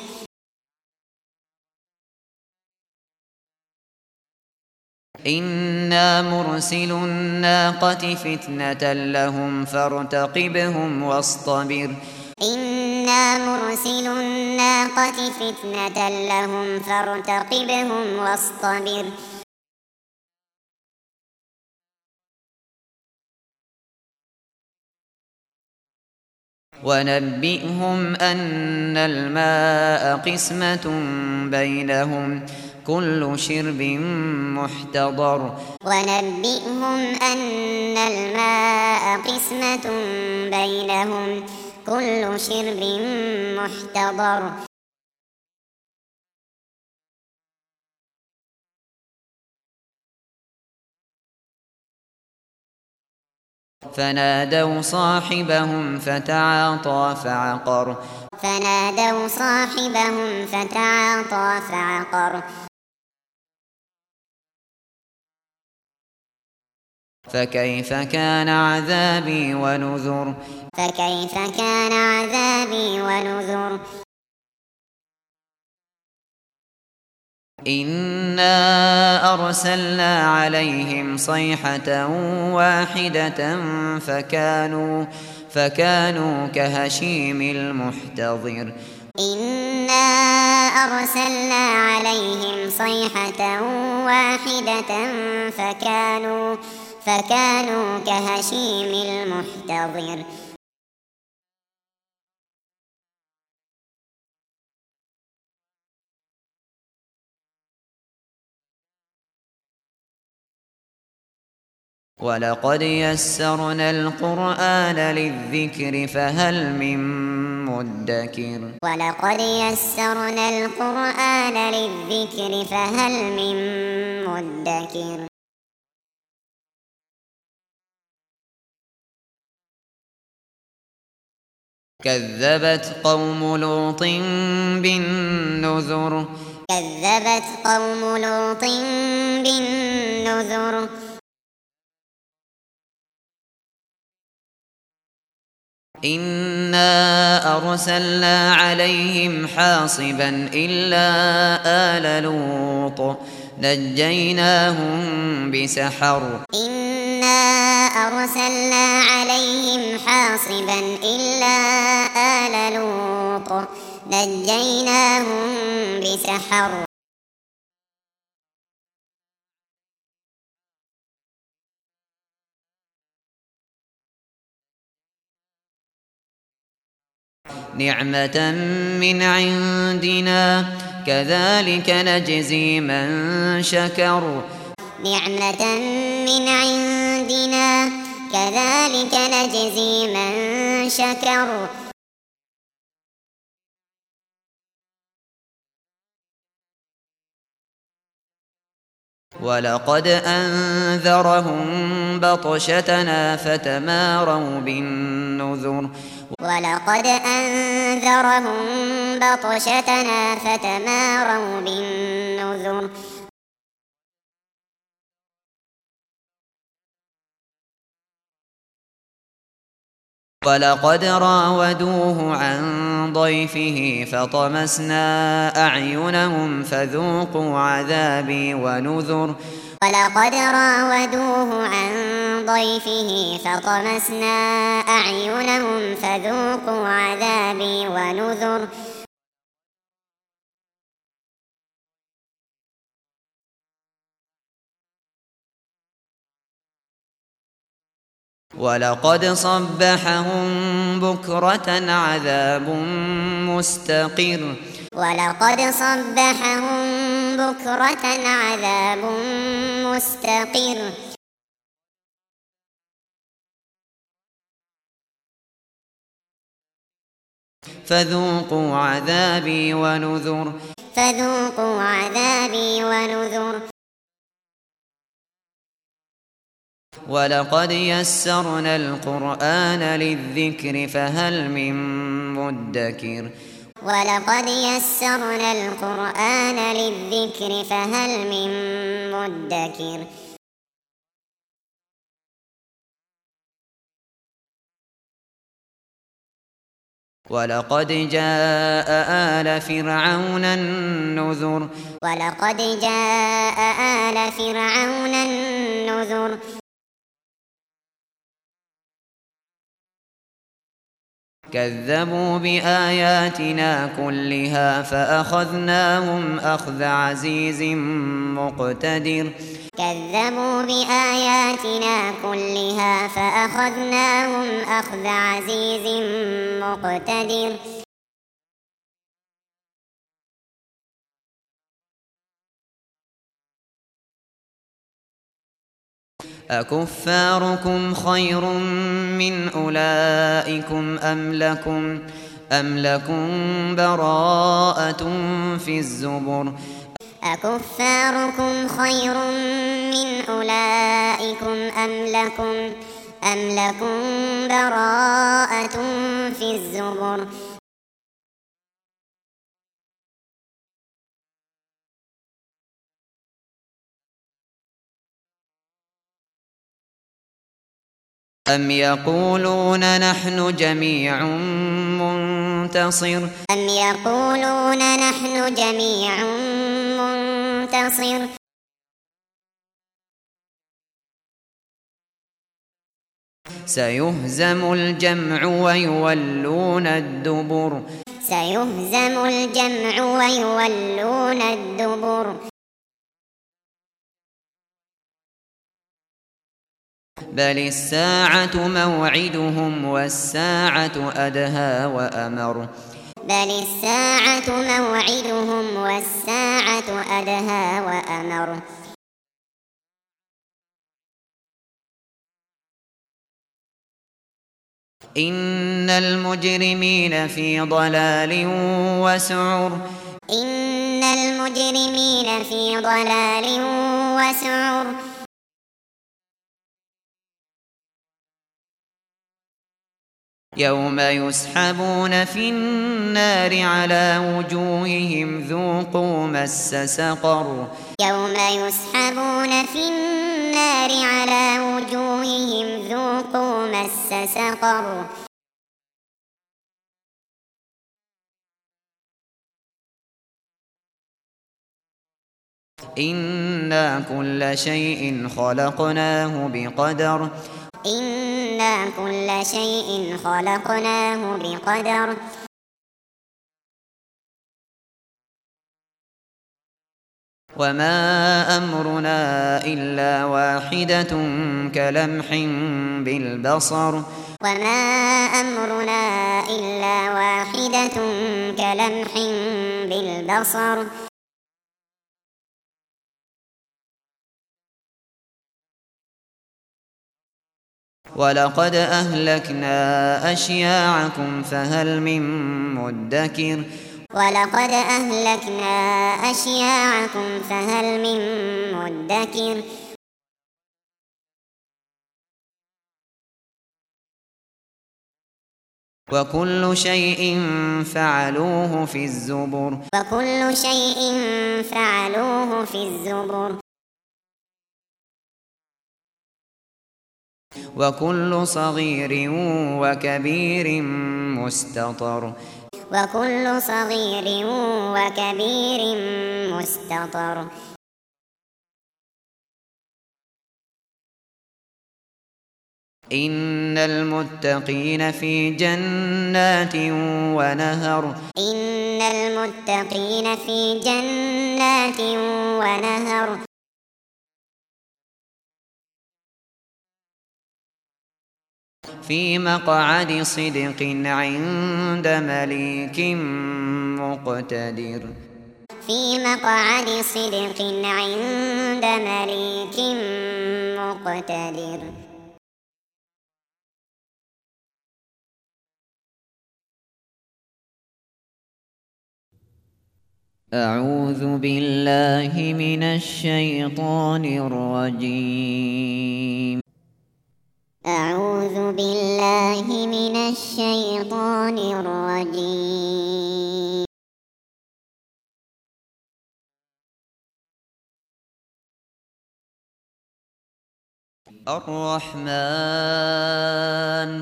إنا مرسل الناقة فتنة لهم فارتقبهم واصطبر إنا مرسل الناقة فتنة لهم فارتقبهم واصطبر ونبئهم أن الماء قسمة بينهم كل شرب محتضر ونبئهم أن الماء قسمة بينهم كل شرب محتضر فنادوا صاحبهم فتعاطى فعقر فنادوا صاحبهم فتعاطى فعقر فكيف كان عذابي ونذر فكيف كان عذابي ونذر إنا أرسلنا عليهم صيحة واحدة فكانوا كهشيم المحتضر إنا أرسلنا عليهم صيحة واحدة فكانوا كهشيم المحتضر ولقد يسرنا القرآن للذكر فهل من مدكر ولقد يسرنا القرآن للذكر فهل من مدكر كذبت قوم لوط بالنذر كذبت قوم لوط بالنذر إنا أرسلنا عليهم حاصبا إلا آل لوط نجيناهم بسحر إنا أرسلنا عليهم حاصبا إلا آل لوط نجيناهم بسحر نعمة من عندنا كذلك نجزي من شكر نعمة من عندنا كذلك نجزي من شكر ولقد أنذرهم بطشتنا فتماروا بالنذر ولقد أنذرهم بطشتنا فتماروا بالنذر ولقد راودوه عن ضيفه فطمسنا أعينهم فذوقوا عذابي ونذر ولقد راودوه عن ضيفه فطمسنا أعينهم فذوقوا عذابي ونذر ولقد صبحهم بكرة عذاب مستقر ولقد صبحهم بكرة عذاب مستقر فذوقوا عذابي ونذر فذوقوا عذابي ونذر ولقد يسرنا القرآن للذكر فهل من مدكر ولقد يسرنا القرآن للذكر فهل من مدكر ولقد جاء آل فرعون النذر ولقد جاء آل فرعون النذر كذبوا بآياتنا كلها فأخذناهم أخذ عزيز مقتدر كذبوا بآياتنا كلها فأخذناهم أخذ عزيز مقتدر أكفاركم خير من أولئكم أم لكم براءة في الزبر أكفاركم خير من أولئكم أم لكم براءة في الزبر أم يقولون نحن جميع منتصر أم يقولون نحن جميع منتصر سيهزم الجمع ويولون الدبر سيهزم الجمع ويولون الدبر بل الساعة موعدهم والساعة أدهى وأمر بل الساعة موعدهم والساعة أدهى وأمر إن المجرمين في ضلال وسعر إن المجرمين في ضلال وسعر يوم يسحبون في النار على وجوههم ذوقوا مس سقر يوم يسحبون في النار على وجوههم ذوقوا مس سقر إنا كل شيء خلقناه بقدر إنا كل شيء خلقناه بقدر وما أمرنا إلا واحدة كلمح بالبصر وما أمرنا إلا واحدة كلمح بالبصر ولقد أهلكنا أشياعكم فهل من مدكر ولقد أهلكنا أشياعكم فهل من مدكر وكل شيء فعلوه في الزبر وكل شيء فعلوه في الزبر وكل صغير وكبير مستطر وكل صغير وكبير مستطر إن المتقين في جنات ونهر إن المتقين في جنات ونهر في مقعد صدق عند مليك مقتدر في مقعد صدق عند مليك مقتدر أعوذ بالله من الشيطان الرجيم أعوذ بالله من الشيطان الرجيم الرحمن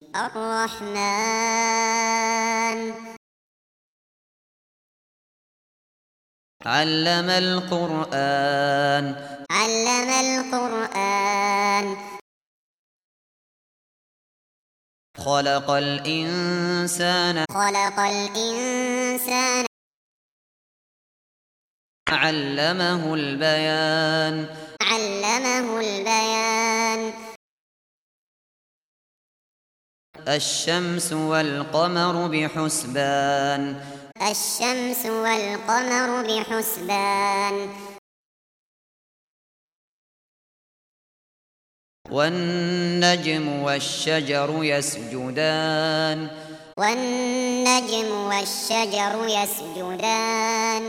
علم القرآن خلق الإنسان علمه البيان الشمس والقمر بحسبان والنجم والشجر يسجدان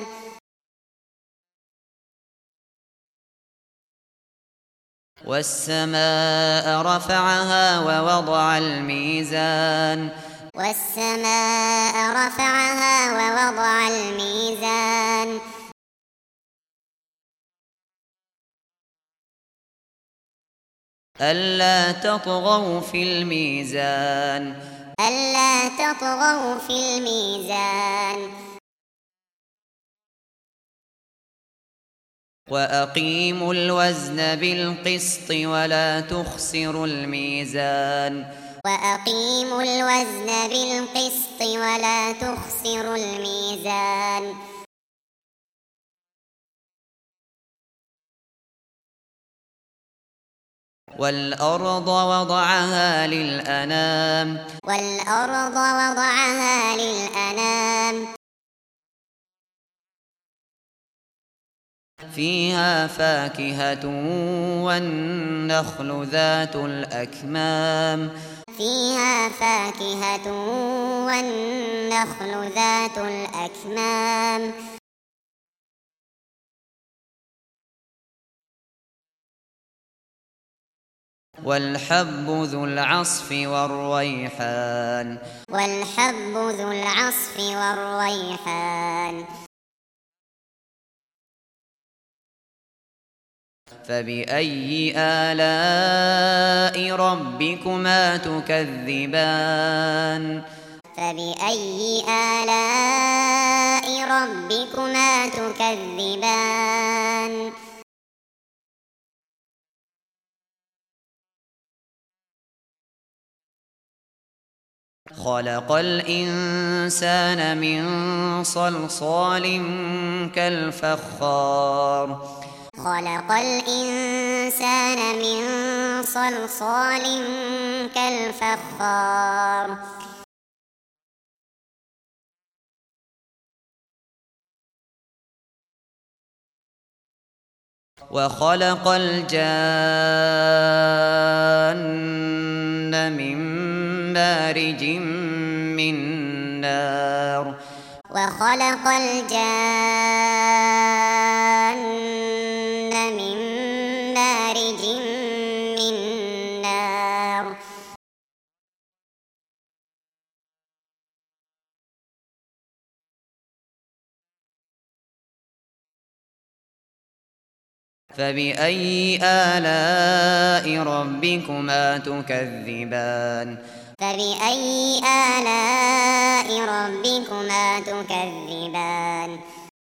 والسماء رفعها ووضع الميزان ألا تطغوا في الميزان وأقيموا الوزن بالقسط ولا تخسروا الميزان والأرض وضعها للأنام فيها فاكهة والنخل ذات الأكمام والحب ذو العصف والريحان فبأي آلاء ربكما تكذبان خلق الإنسان من صلصال كالفخار خلق الإنسان من صلصال كالفخار وخلق الجان من مارج من نار وخلق الجان من مارج من نار فبأي آلاء ربكما تكذبان فبأي آلاء ربكما تكذبان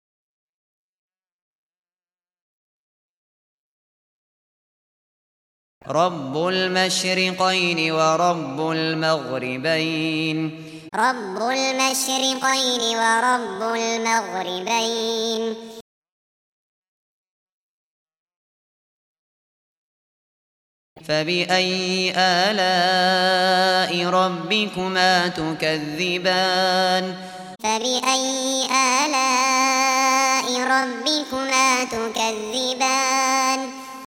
رب المشرقين ورب المغربين رب المشرقين ورب المغربين فبأي آلاء ربكما تكذبان فبأي آلاء ربكما تكذبان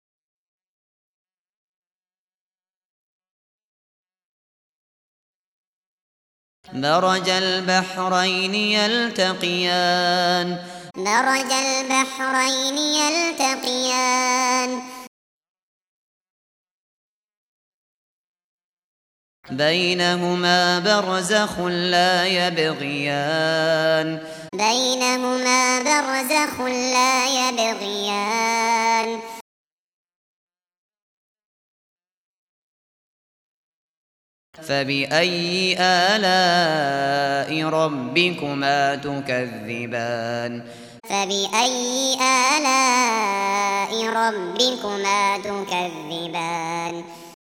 مرج البحرين يلتقيان مرج البحرين يلتقيان بينهما برزخ لا يبغيان بينهما برزخ لا يبغيان فبأي آلاء ربكما تكذبان فبأي آلاء ربكما تكذبان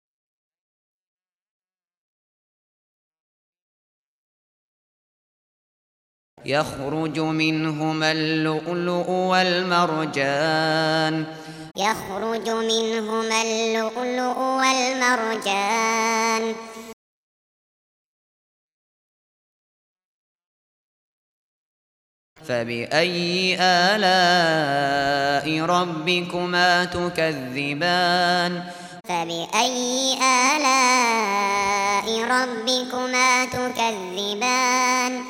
يخرج منهما اللؤلؤ والمرجان يخرج منهما اللؤلؤ والمرجان فبأي آلاء ربكما تكذبان فبأي آلاء ربكما تكذبان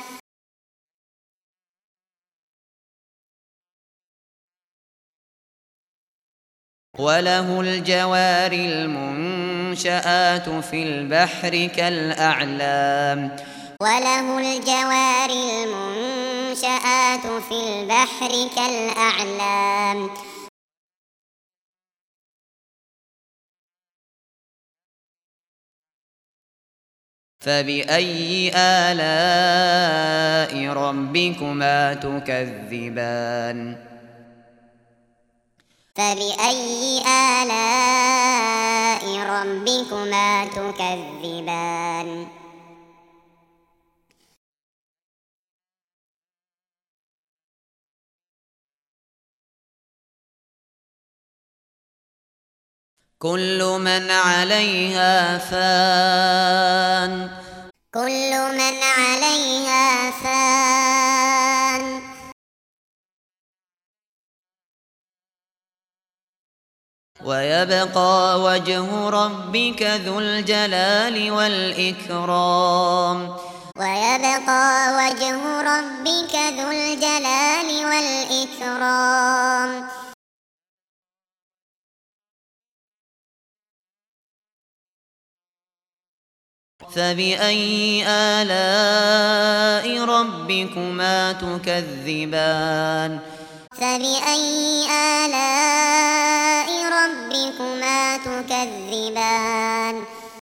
وله الجوار المنشآت في البحر كالأعلام وله الجوار المنشآت في البحر كالأعلام فبأي آلاء ربكما تكذبان فبأي آلاء ربكما تكذبان كل من عليها فان كل من عليها فان ويبقى وجه ربك ذو الجلال والإكرام ويبقى وجه ربك ذو الجلال والإكرام فبأي آلاء ربكما تكذبان فبأي آلاء ربكما تكذبان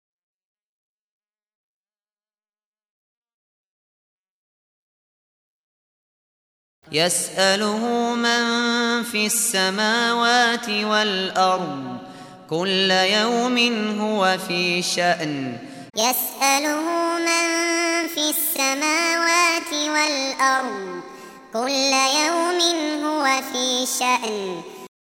يسأله من في السماوات والأرض كل يوم هو في شأن يسأله من في السماوات والأرض كل يوم هو في شأن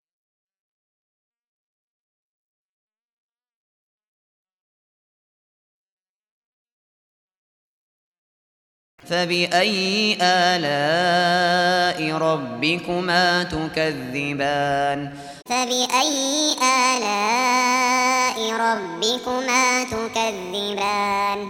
فبأي آلاء ربكما تكذبان فبأي آلاء ربكما تكذبان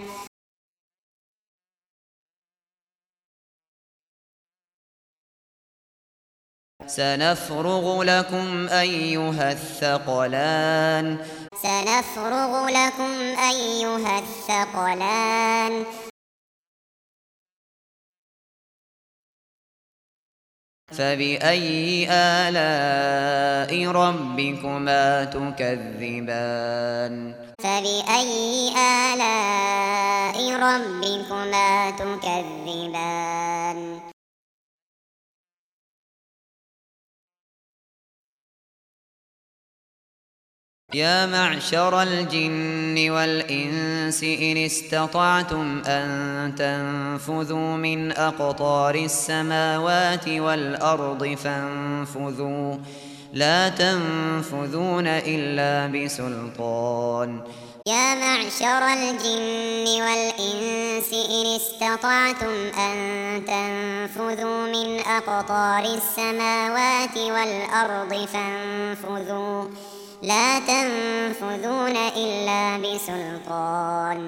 سنفرغ لكم أيها الثقلان سنفرغ لكم أيها الثقلان فبأي آلاء ربكما تكذبان فبأي آلاء ربكما تكذبان يا معشر الجن والإنس إن استطعتم أن تنفذوا من أقطار السماوات والأرض فانفذوا لا تنفذون إلا بسلطان يا معشر الجن والإنس إن استطعتم أن تنفذوا من أقطار السماوات والأرض فانفذوا لا تنفذون إلا بسلطان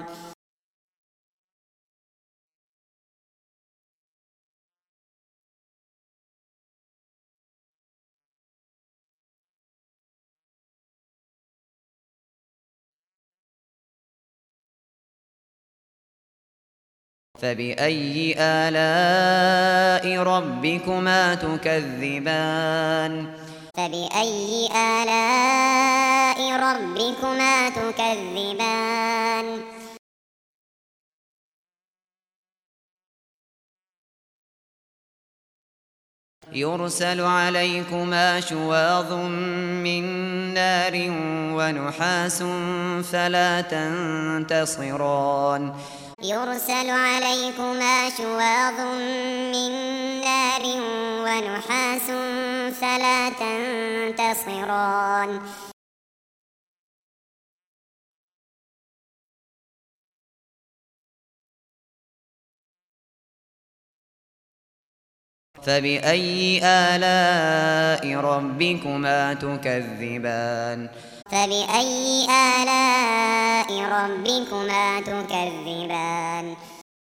فبأي آلاء ربكما تكذبان فبأي آلاء ربكما تكذبان يرسل عليكما شواظ من نار ونحاس فلا تنتصران يرسل عليكما شواظ من نار ونحاس فلا تنتصران فبأي آلاء ربكما تكذبان فبأي آلاء ربكما تكذبان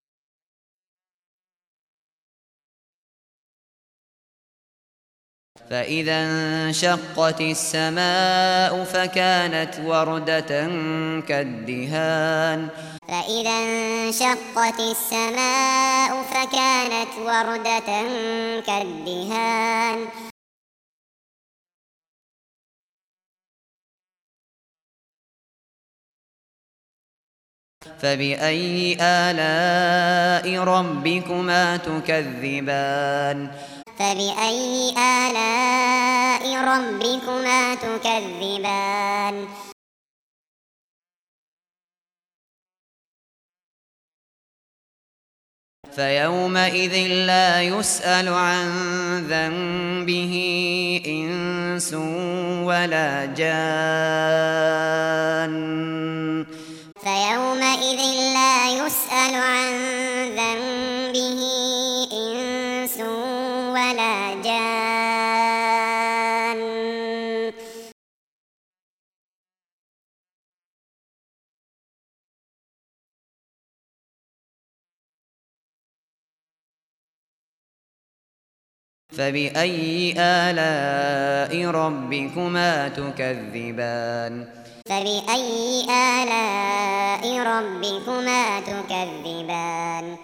فإذا انشقت السماء فكانت وردة كالدهان فإذا انشقت السماء فكانت وردة كالدهان فبأي آلاء ربكما تكذبان فبأي آلاء ربكما تكذبان فيومئذ لا يسأل عن ذنبه إنس ولا جان فيومئذ لا يسأل عن ذنبه إنس ولا جان فبأي آلاء ربكما تكذبان فبأي آلاء ربكما تكذبان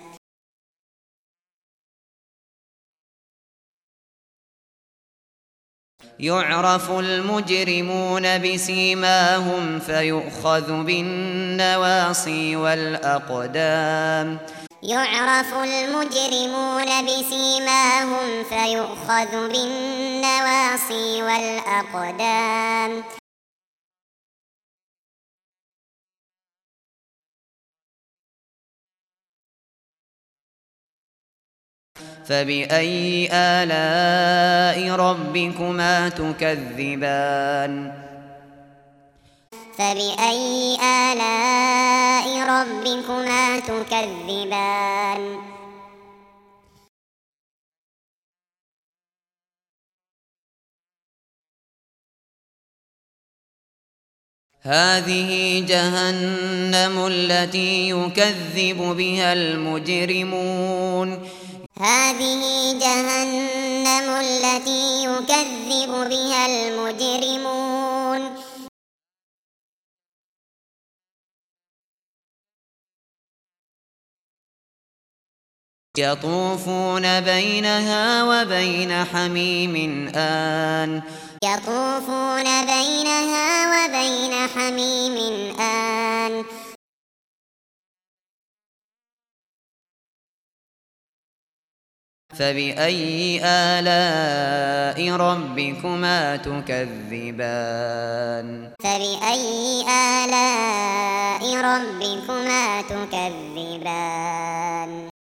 يعرف المجرمون بسيماهم فيؤخذ بالنواصي والأقدام يعرف المجرمون بسيماهم فيؤخذ بالنواصي والأقدام فبأي آلاء ربكما تكذبان فبأي آلاء ربكما تكذبان هذه جهنم التي يكذب بها المجرمون هذه جهنم التي يكذب بها المجرمون يطوفون بينها وبين حميم آن يطوفون بينها وبين حميم آن فبأي آلاء ربكما تكذبان فبأي آلاء ربكما تكذبان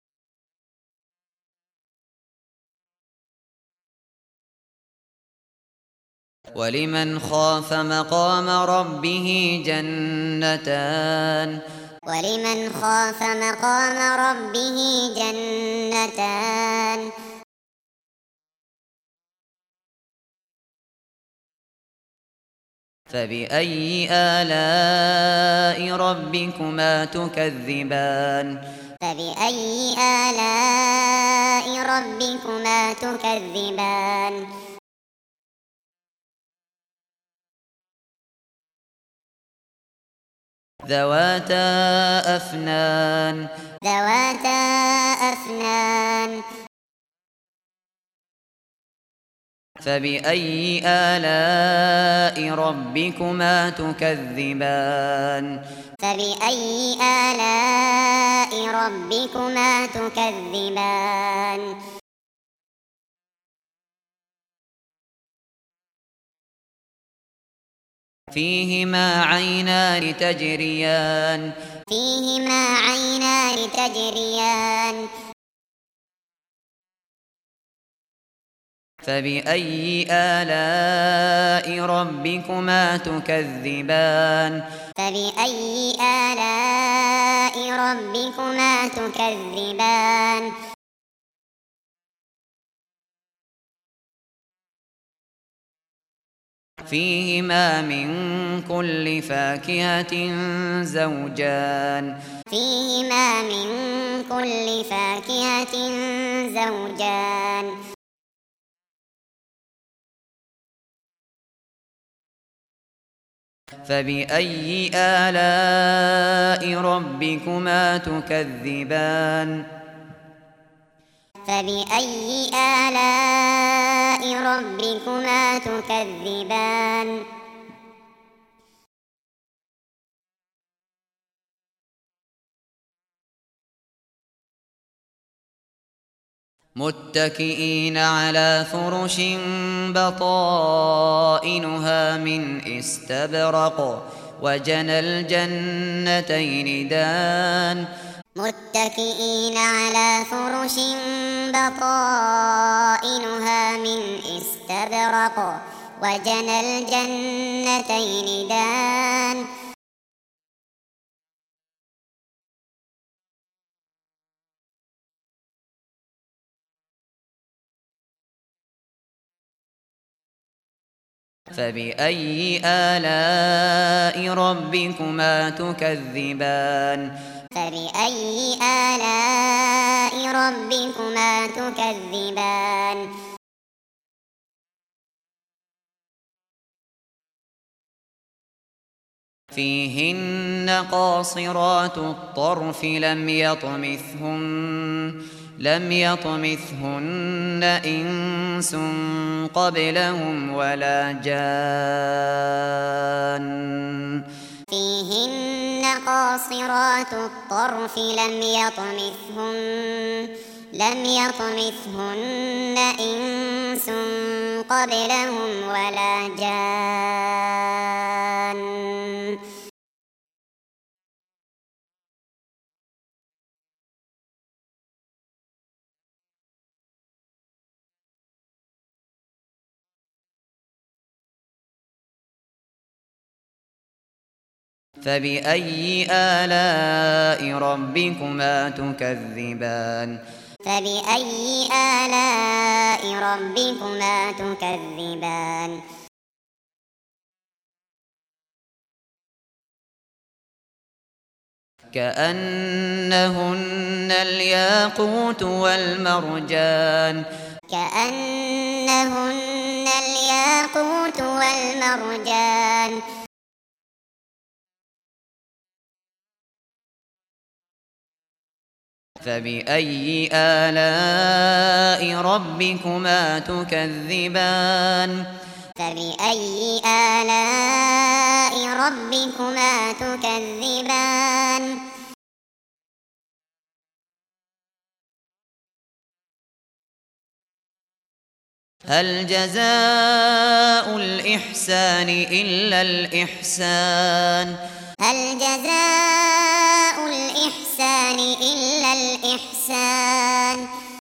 ولمن خاف مقام ربه جنتان ولمن خاف مقام ربه جنتان فبأي آلاء ربكما تكذبان فبأي آلاء ربكما تكذبان ذواتا أفنان ذواتا أفنان فبأي آلاء ربكما تكذبان فبأي آلاء ربكما تكذبان فيهما عينان تجريان فيهما عينان تجريان فبأي آلاء ربكما تكذبان فبأي آلاء ربكما تكذبان فيهما من كل فاكهة زوجان فيهما من كل فاكهة زوجان فبأي آلاء ربكما تكذبان فبأي آلاء ربكما تكذبان متكئين على فرش بطائنها من استبرق وجنى الجنتين دان متكئين على فرش بطائنها من استبرق وجنى الجنتين دان فبأي آلاء ربكما تكذبان فبأي آلاء ربكما تكذبان فيهن قاصرات الطرف لم يطمثهن إنس قبلهم ولا جان فيهن قاصرات الطرف لم يطمثهن إنس قبلهم ولا جان فبأي آلاء ربكما تكذبان فبأي آلاء ربكما تكذبان كأنهن الياقوت والمرجان كأنهن الياقوت والمرجان فبأي آلاء ربكما تكذبان فبأي آلاء ربكما تكذبان هل جزاء الإحسان إلا الإحسان هل جزاء الإحسان إلا الإحسان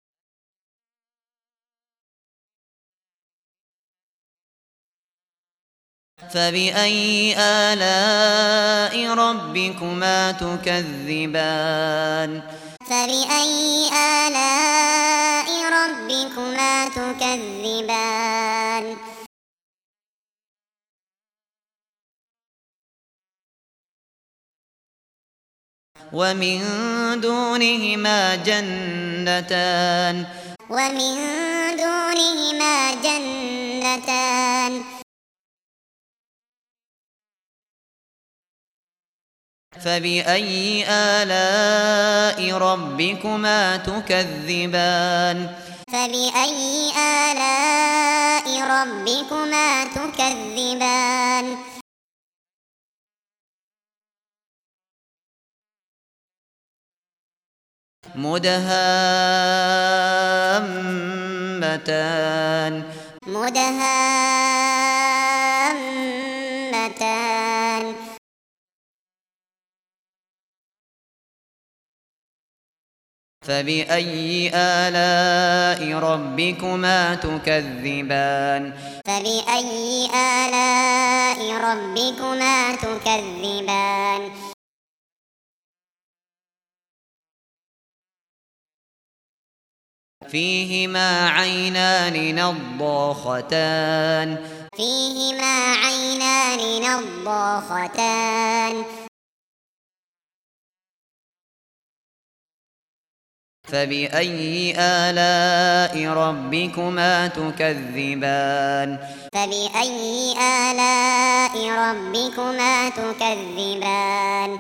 فبأي آلاء ربكما تكذبان فبأي آلاء ربكما تكذبان ومن دونهما جنتان ومن دونهما جنتان فبأي آلاء ربكما تكذبان فبأي آلاء ربكما تكذبان مدهامتان مدهامتان فبأي آلاء ربكما تكذبان فبأي آلاء ربكما تكذبان فيهما عينان نضاختان فيهما عينان نضاختان فبأي آلاء ربكما تكذبان فبأي آلاء ربكما تكذبان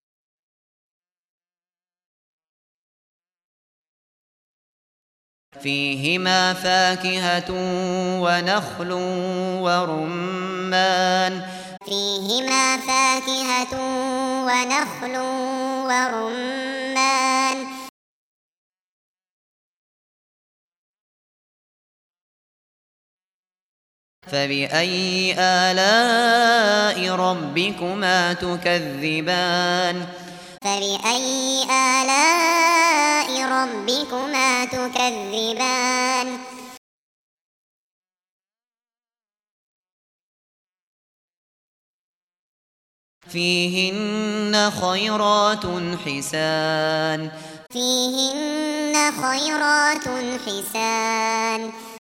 فيهما فاكهة ونخل ورمان فيهما فاكهة ونخل ورمان فبأي آلاء ربكما تكذبان فبأي آلاء ربكما تكذبان فيهن خيرات حسان فيهن خيرات حسان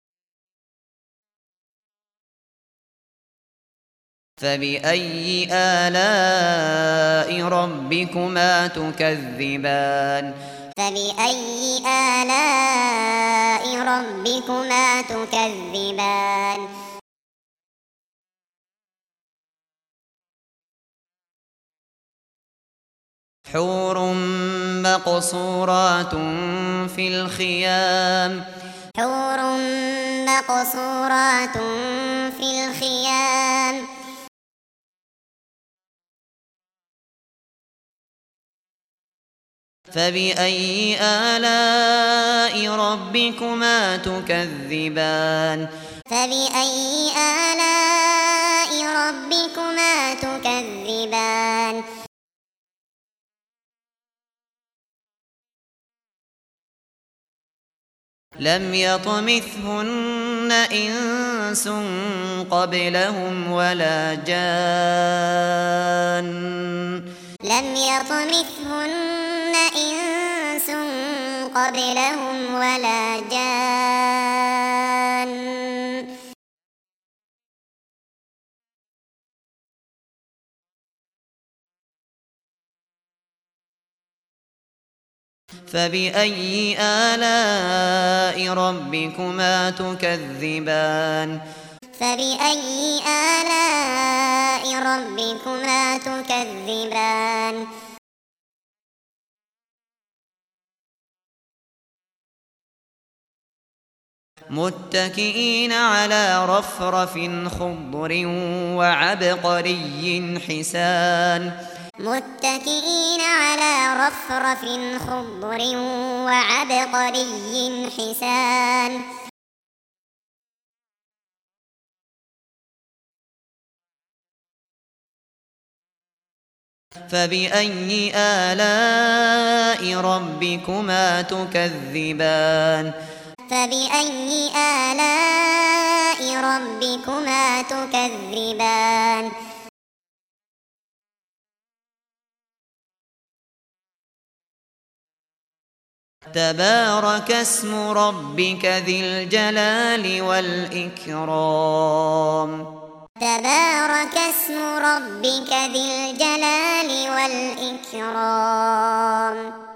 فبأي آلاء ربكما تكذبان فبأي آلاء ربكما تكذبان حور مقصورات في الخيام حور مقصورات في الخيام فبأي آلاء ربكما تكذبان فبأي آلاء ربكما تكذبان لم يطمثهن إنس قبلهم ولا جان لم يطمثهن إنس قبلهم ولا جان فبأي آلاء ربكما تكذبان فبأي آلاء ربكما تكذبان متكئين على رفرف خضر وعبقري حسان متكئين على رفرف خضر وعبقري حسان فبأي آلاء ربكما تكذبان فبأي آلاء ربكما تكذبان تبارك اسم ربك ذي الجلال والإكرام تبارك اسم ربك ذي الجلال والإكرام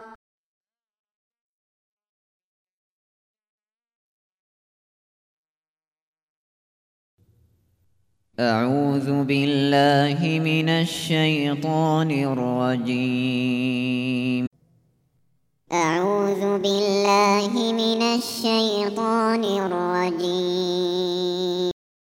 أعوذ بالله من الشيطان الرجيم أعوذ بالله من الشيطان الرجيم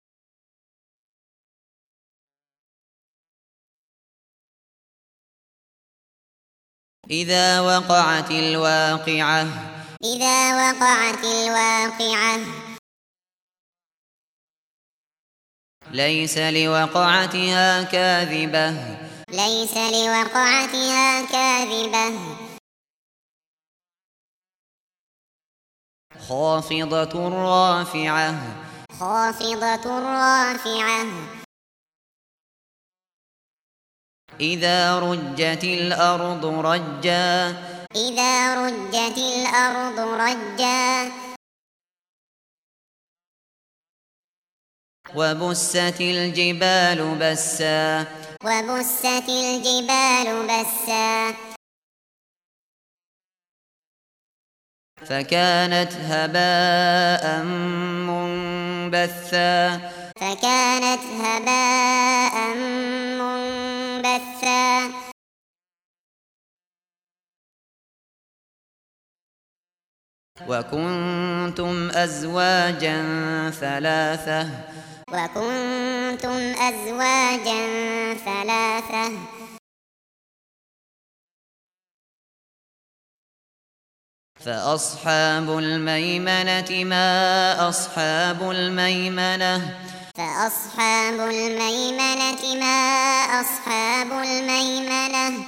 إذا وقعت الواقعة إذا وقعت الواقعة ليس لوقعتها كاذبة ليس لوقعتها كاذبة خافضة رافعة خافضة رافعة إذا رجت الأرض رجا إذا رجت الأرض رجا وبست الجبال بسا وبست الجبال بسا فكانت هباء منبثا فكانت هباء منبثا وكنتم أزواجا ثلاثة وكنتم أزواجا ثلاثة فأصحاب الميمنة ما أصحاب الميمنة فأصحاب الميمنة ما أصحاب الميمنة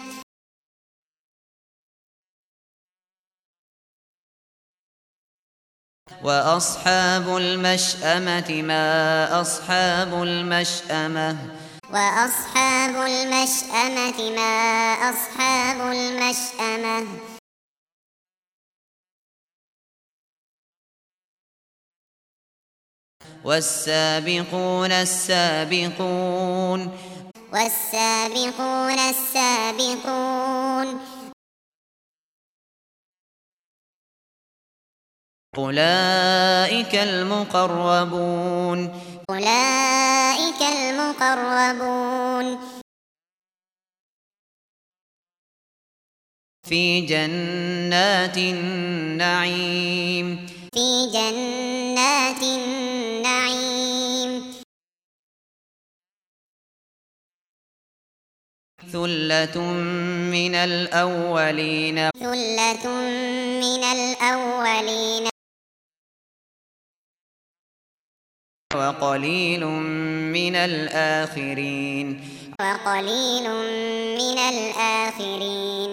وأصحاب المشأمة ما أصحاب المشأمة وأصحاب المشأمة ما أصحاب المشأمة والسابقون السابقون والسابقون السابقون أولئك المقربون أولئك المقربون في جنات النعيم في جنات النعيم ثلة من الأولين ثلة من الأولين وقليل من الآخرين وقليل من الآخرين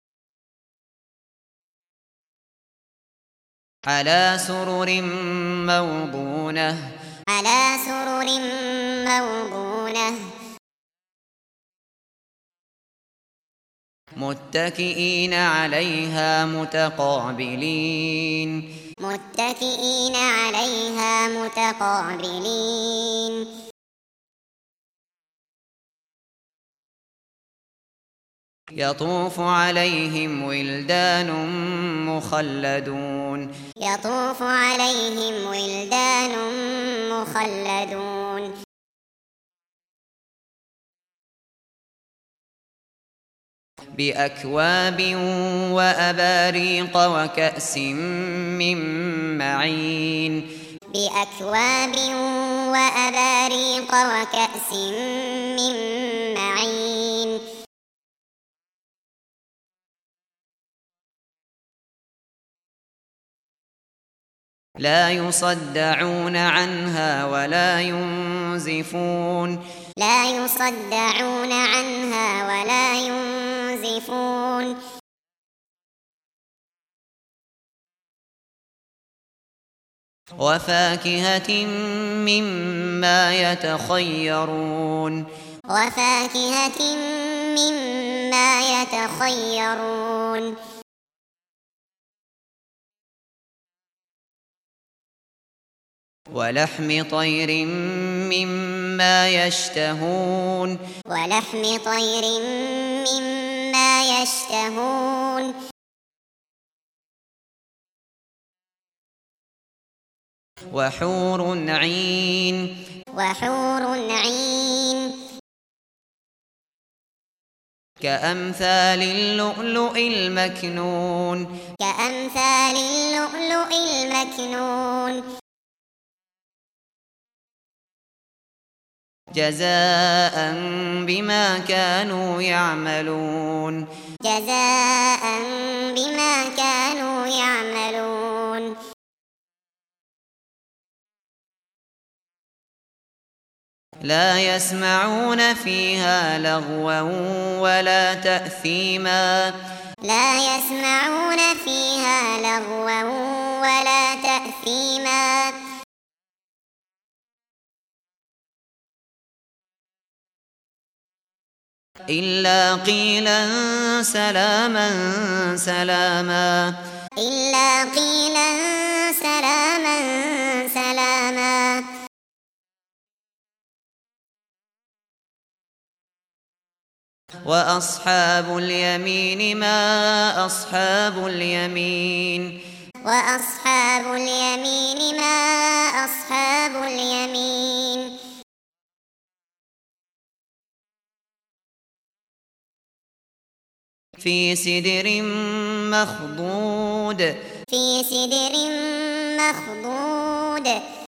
على سرر موضونة على سرر موضونة متكئين عليها متقابلين متكئين عليها متقابلين يطوف عليهم ولدان مخلدون يطوف عليهم ولدان مخلدون بأكواب وأباريق وكأس من معين بأكواب وأباريق وكأس من معين لا يصدعون عنها ولا ينزفون لا يصدعون عنها ولا ينزفون وفاكهة مما يتخيرون وفاكهة مما يتخيرون ولحم طير مما يشتهون ولحم طير مما يشتهون وحور عين وحور عين كأمثال اللؤلؤ المكنون كأمثال اللؤلؤ المكنون جزاء بما كانوا يعملون جزاء بما كانوا يعملون لا يسمعون فيها لغوا ولا تأثيما لا يسمعون فيها لغوا ولا تأثيما إلا قيلا سلاما سلاما إلا قيلا سلاما سلاما وأصحاب اليمين ما أصحاب اليمين وأصحاب اليمين ما أصحاب اليمين في سدر مخضود في سدر مخضود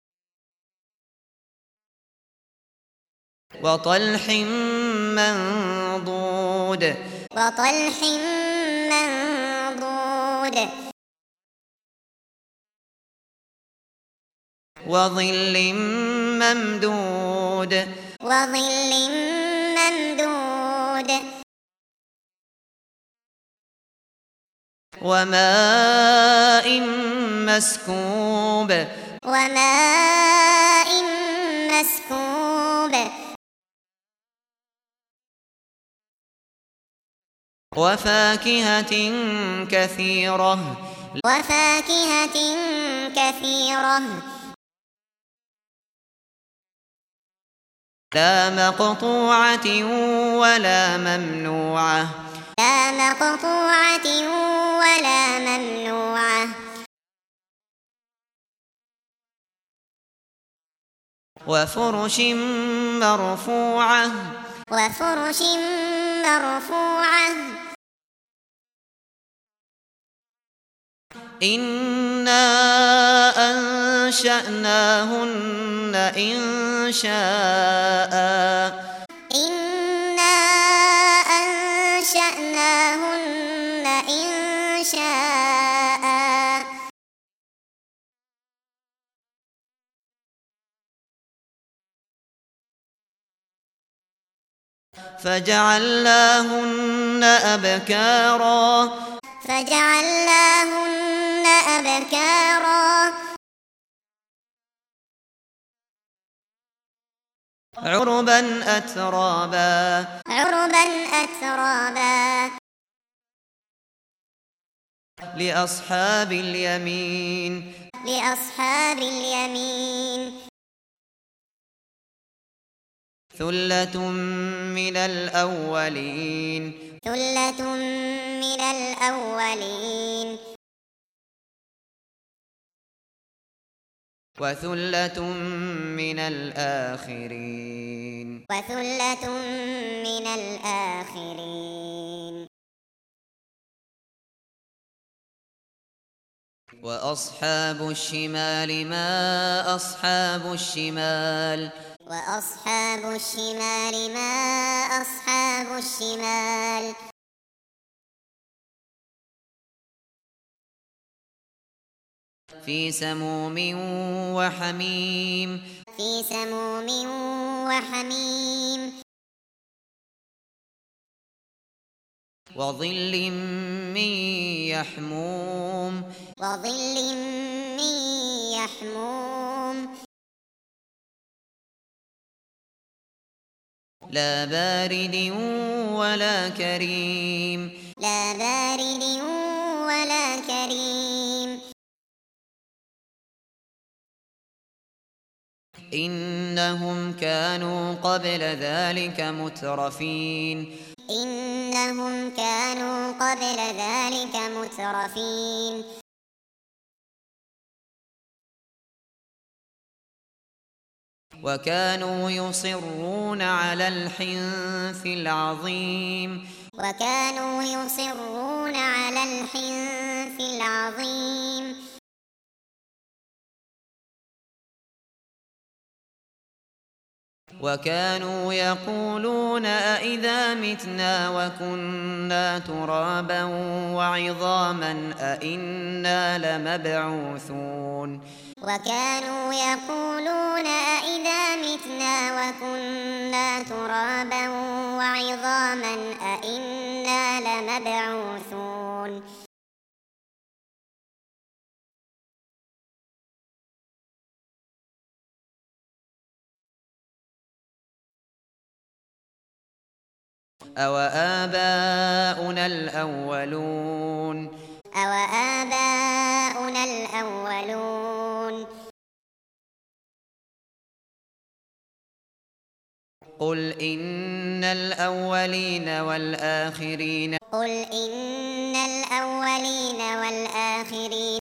وطلح منضود وطلح منضود وظل ممدود وظل ممدود وماء مسكوب وماء مسكوب وفاكهة كثيرة وفاكهة كثيرة لا مقطوعة ولا ممنوعة لا مقطوعة ولا ممنوعة وفرش مرفوعة وفرش مرفوعة إنا أنشأناهن إنشاء إنا أنشأناهن إنشاء فجعلناهن أبكارا فجعلناهن أبكارا عربا أترابا عربا أترابا لأصحاب اليمين لأصحاب اليمين ثلة من الأولين ثلة من الأولين وثلة من الآخرين وثلة من الآخرين وأصحاب الشمال ما أصحاب الشمال وأصحاب الشمال ما أصحاب الشمال في سموم وحميم في سموم وحميم وظل من يحموم وظل من يحموم لا بارد ولا كريم لا بارد ولا كريم إنهم كانوا قبل ذلك مترفين إنهم كانوا قبل ذلك مترفين وكانوا يصرون على الحنث العظيم وكانوا يصرون على الحنث العظيم وكانوا يقولون أإذا متنا وكنا ترابا وعظاما أإنا لمبعوثون وكانوا يقولون أإذا متنا وكنا ترابا وعظاما أإنا لمبعوثون أوآباؤنا الأولون أوآباؤنا الأولون قل إن الأولين والآخرين قل إن الأولين والآخرين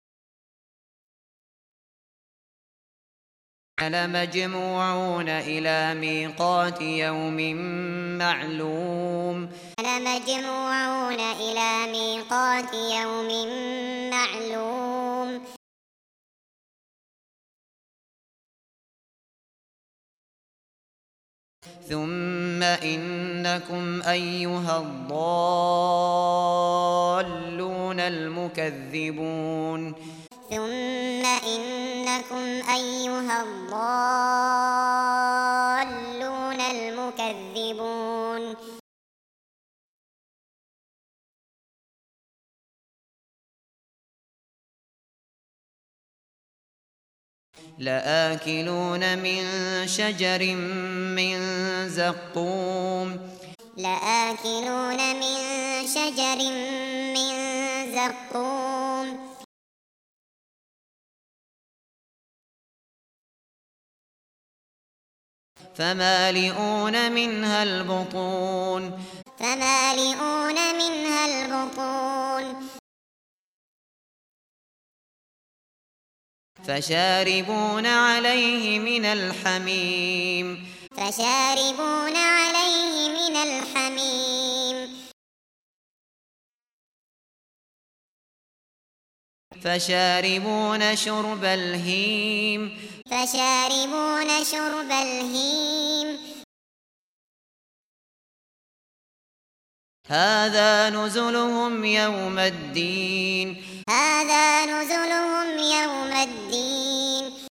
لمجموعون إلى ميقات يوم معلوم لمجموعون إلى ميقات يوم معلوم ثم إنكم أيها الضالون المكذبون ثم إنكم أيها الضالون المكذبون لآكلون من شجر من زقوم لآكلون من شجر من زقوم فمالئون منها البطون فمالئون منها البطون فشاربون عليه من الحميم فشاربون عليه من الحميم فشاربون شرب الهيم فشاربون شرب الهيم هذا نزلهم يوم الدين هذا نزلهم يوم الدين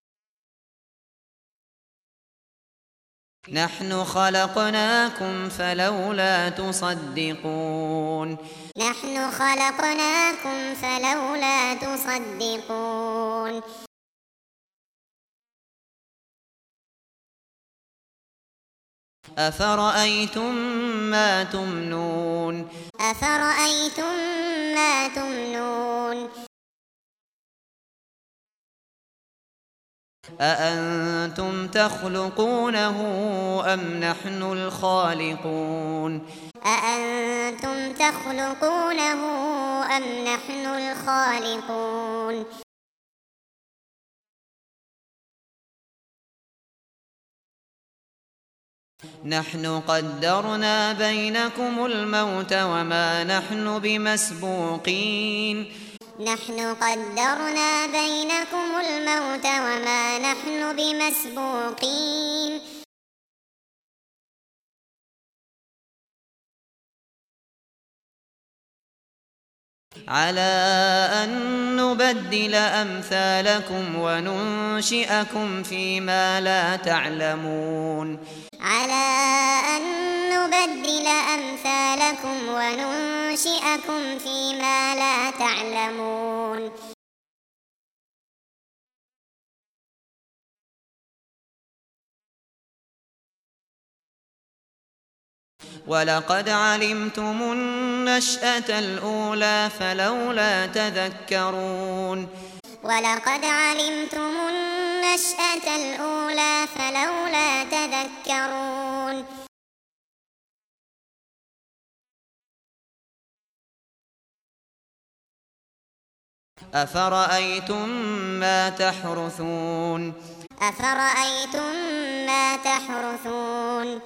نحن خلقناكم فلولا تصدقون نحن خلقناكم فلولا تصدقون أفرأيتم ما تمنون تمنون أفرأيتم ما تمنون أأنتم تخلقونه أم نحن الخالقون أأنتم تخلقونه أم نحن الخالقون نحن قدرنا بينكم الموت وما نحن بمسبوقين نحن قدرنا بينكم الموت وما نحن بمسبوقين على أن نبدل أمثالكم وننشئكم فيما لا تعلمون على أن نبدل أمثالكم وننشئكم فيما لا تعلمون ولقد علمتم النشأة الأولى فلولا تذكرون ولقد علمتم النشأة الأولى فلولا تذكرون أفرأيتم ما تحرثون أفرأيتم ما تحرثون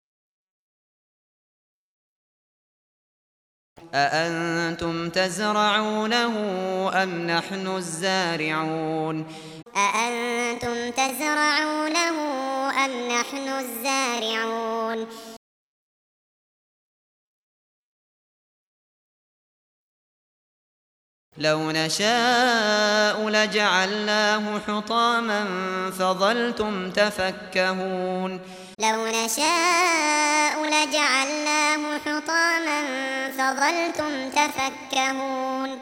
أأنتم تزرعونه أم نحن الزارعون أأنتم تزرعونه أم نحن الزارعون لو نشاء لجعلناه حطاما فظلتم تفكهون لو نشاء لجعلناه حطاما فظلتم تفكهون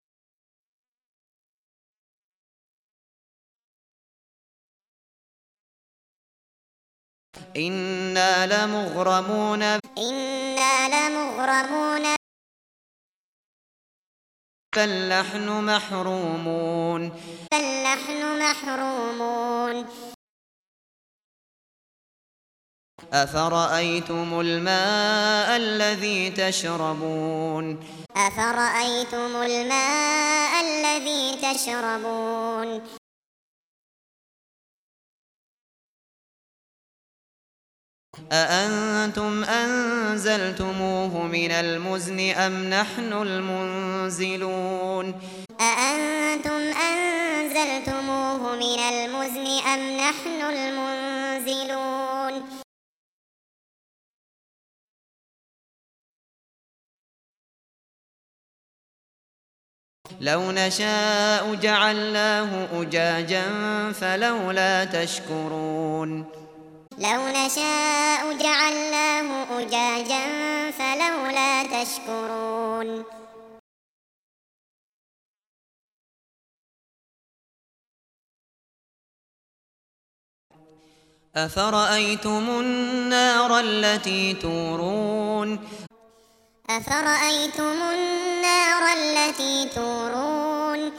إنا لمغرمون بل نحن محرومون أفرأيتم الماء الذي تشربون أفرأيتم الماء الذي تشربون أأنتم أنزلتموه من المزن أم نحن المنزلون أأنتم أنزلتموه من المزن أم نحن المنزلون لو نشاء جعلناه أجاجا فلولا تشكرون لو نشاء جعلناه أجاجا فلولا تشكرون أفرأيتم النار التي تورون أفرأيتم النار التي تورون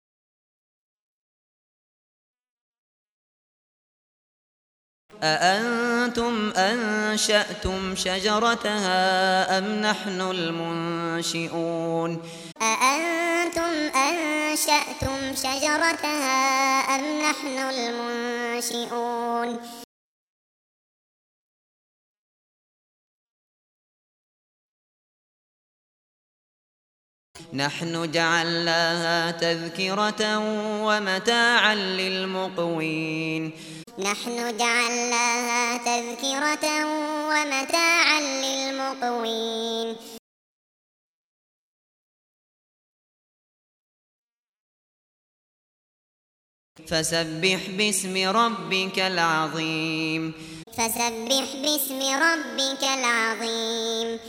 أأنتم أنشأتم شجرتها أم نحن المنشئون أأنتم أنشأتم شجرتها أم نحن المنشئون نحن جعلناها تذكرة ومتاعا للمقوين نحن جعلناها تذكرة ومتاعا للمقوين فسبح باسم ربك العظيم فسبح باسم ربك العظيم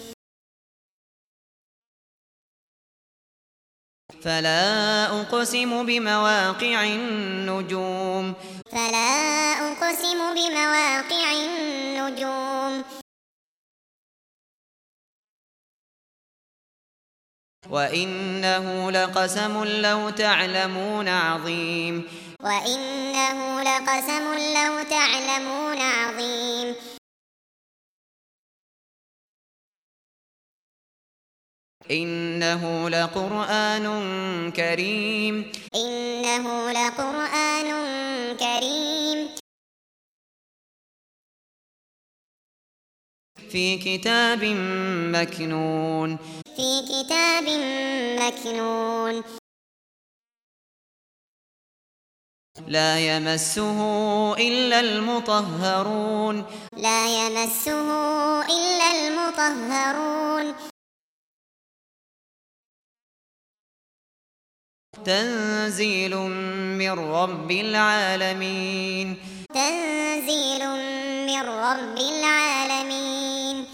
فلا أقسم بمواقع النجوم فلا أقسم بمواقع النجوم وإنه لقسم لو تعلمون عظيم وإنه لقسم لو تعلمون عظيم إنه لقرآن كريم إنه لقرآن كريم في كتاب مكنون في كتاب مكنون لا يمسه إلا المطهرون لا يمسه إلا المطهرون تنزيل من رب العالمين تنزيل من رب العالمين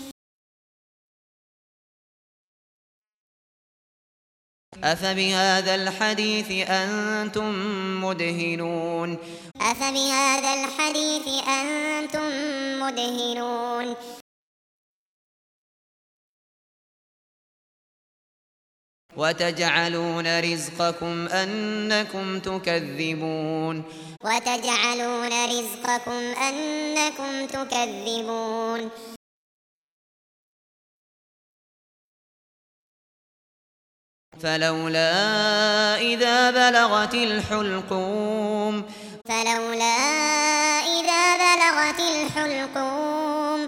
أفبهذا الحديث أنتم مدهنون أفبهذا الحديث أنتم مدهنون وتجعلون رزقكم أنكم تكذبون وتجعلون رزقكم أنكم تكذبون فلولا إذا بلغت الحلقوم فلولا إذا بلغت الحلقوم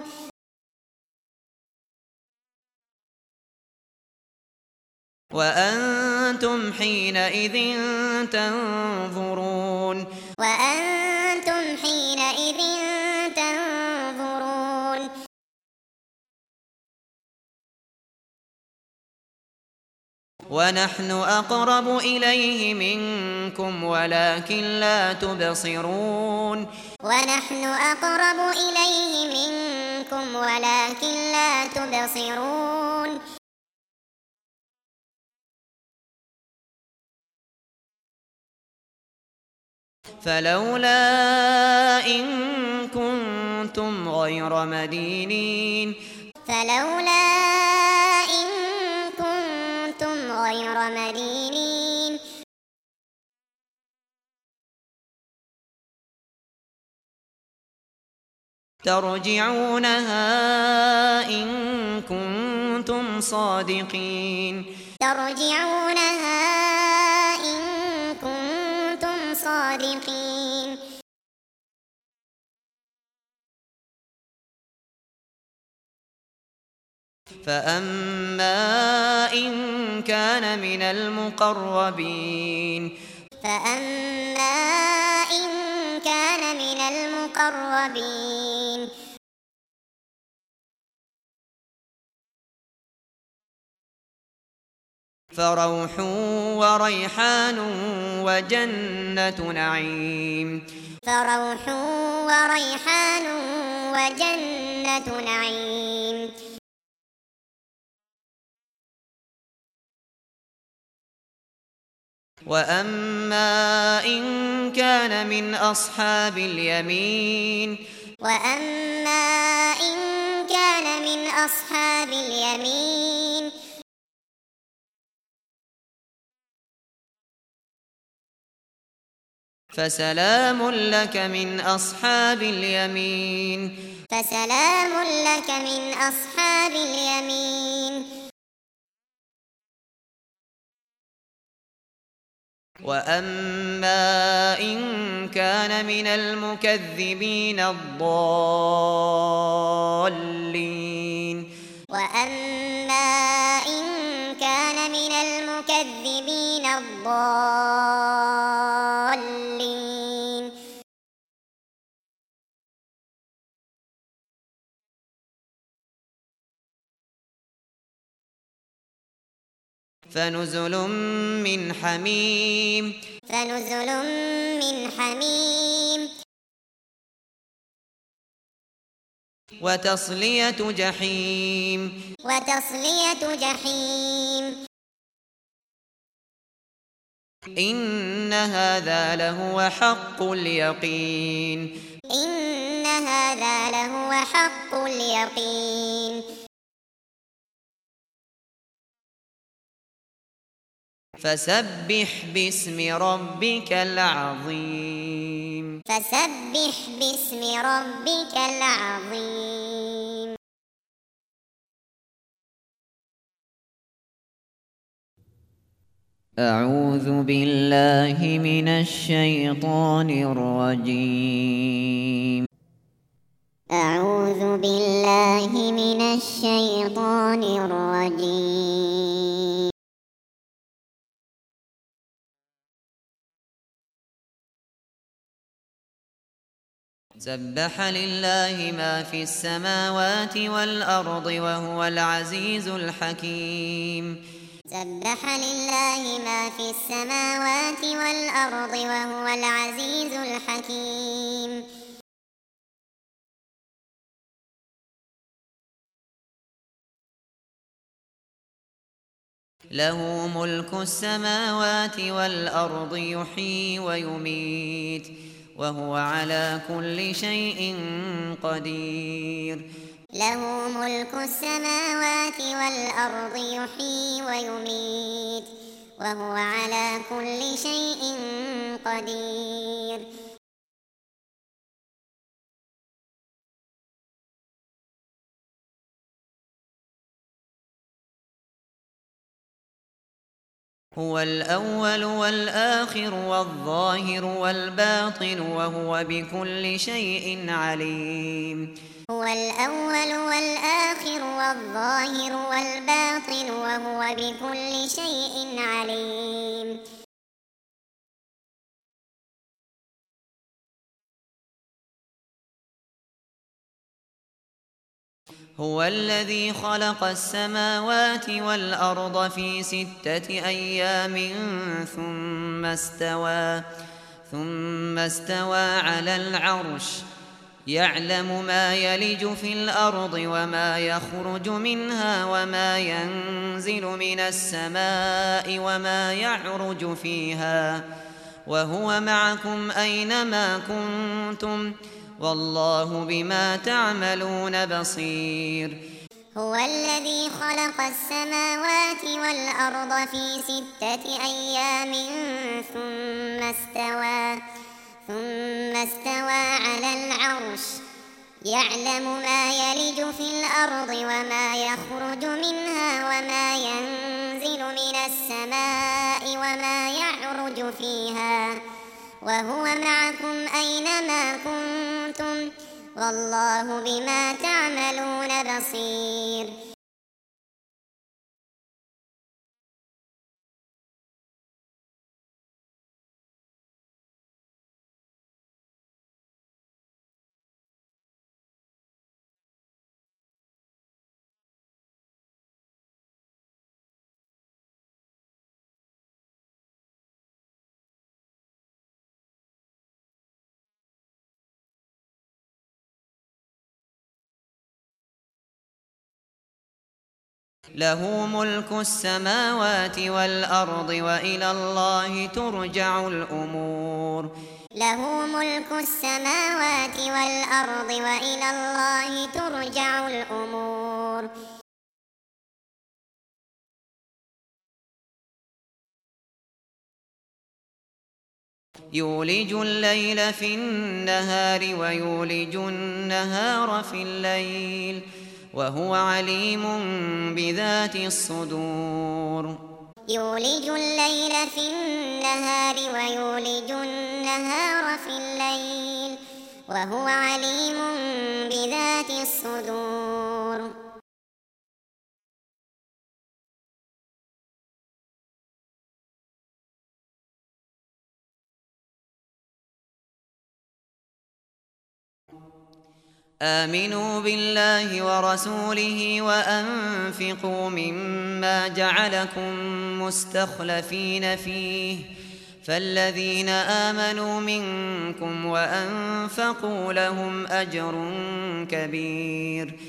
وأنتم حينئذ تنظرون وأنتم حينئذ تنظرون ونحن أقرب إليه منكم ولكن لا تبصرون ونحن أقرب إليه منكم ولكن لا تبصرون فلولا إن كنتم غير مدينين فلولا إن كنتم غير مدينين ترجعونها إن كنتم صادقين ترجعونها إن كنتم صادقين فأما إن كان من المقربين فأما إن كان من المقربين فروح وريحان وجنة نعيم فروح وريحان وجنة نعيم وأما إن كان من أصحاب اليمين وأما إن كان من أصحاب اليمين فسلام لك من أصحاب اليمين فسلام لك من أصحاب اليمين وأما إن كان من المكذبين الضالين وأما إن كان من المكذبين الضالين فنزل من حميم فنزل من حميم وتصلية جحيم وتصلية جحيم إن هذا لهو حق اليقين إن هذا لهو حق اليقين فسبح باسم ربك العظيم فسبح باسم ربك العظيم أعوذ بالله من الشيطان الرجيم. أعوذ بالله من الشيطان الرجيم. سبح لله ما في السماوات والأرض وهو العزيز الحكيم سبح لله ما في السماوات والأرض وهو العزيز الحكيم له ملك السماوات والأرض يحيي ويميت وهو على كل شيء قدير له ملك السماوات والأرض يحيي ويميت وهو على كل شيء قدير هو الأول والآخر والظاهر والباطن وهو بكل شيء عليم هو الأول والآخر والظاهر والباطن وهو بكل شيء عليم هو الذي خلق السماوات والأرض في 6 أيام ثم استوى على العرش يعلم ما يلج في الأرض وما يخرج منها وما ينزل من السماء وما يعرج فيها وهو معكم أينما كنتم والله بما تعملون بصير هو الذي خلق السماوات والأرض في 6 أيام ثم استوى على العرش يعلم ما يلج في الأرض وما يخرج منها وما ينزل من السماء وما يعرج فيها وهو معكم أينما كنتم والله بما تعملون بصير له ملك السماوات والأرض وإلى الله ترجع الأمور له ملك السماوات والأرض وإلى الله ترجع الأمور يولج الليل في النهار ويولج النهار في الليل وهو عليم بذات الصدور يولج الليل في النهار ويولج النهار في الليل وهو عليم بذات الصدور آمنوا بالله ورسوله وأنفقوا مما جعلكم مستخلفين فيه فالذين آمنوا منكم وأنفقوا لهم أجر كبير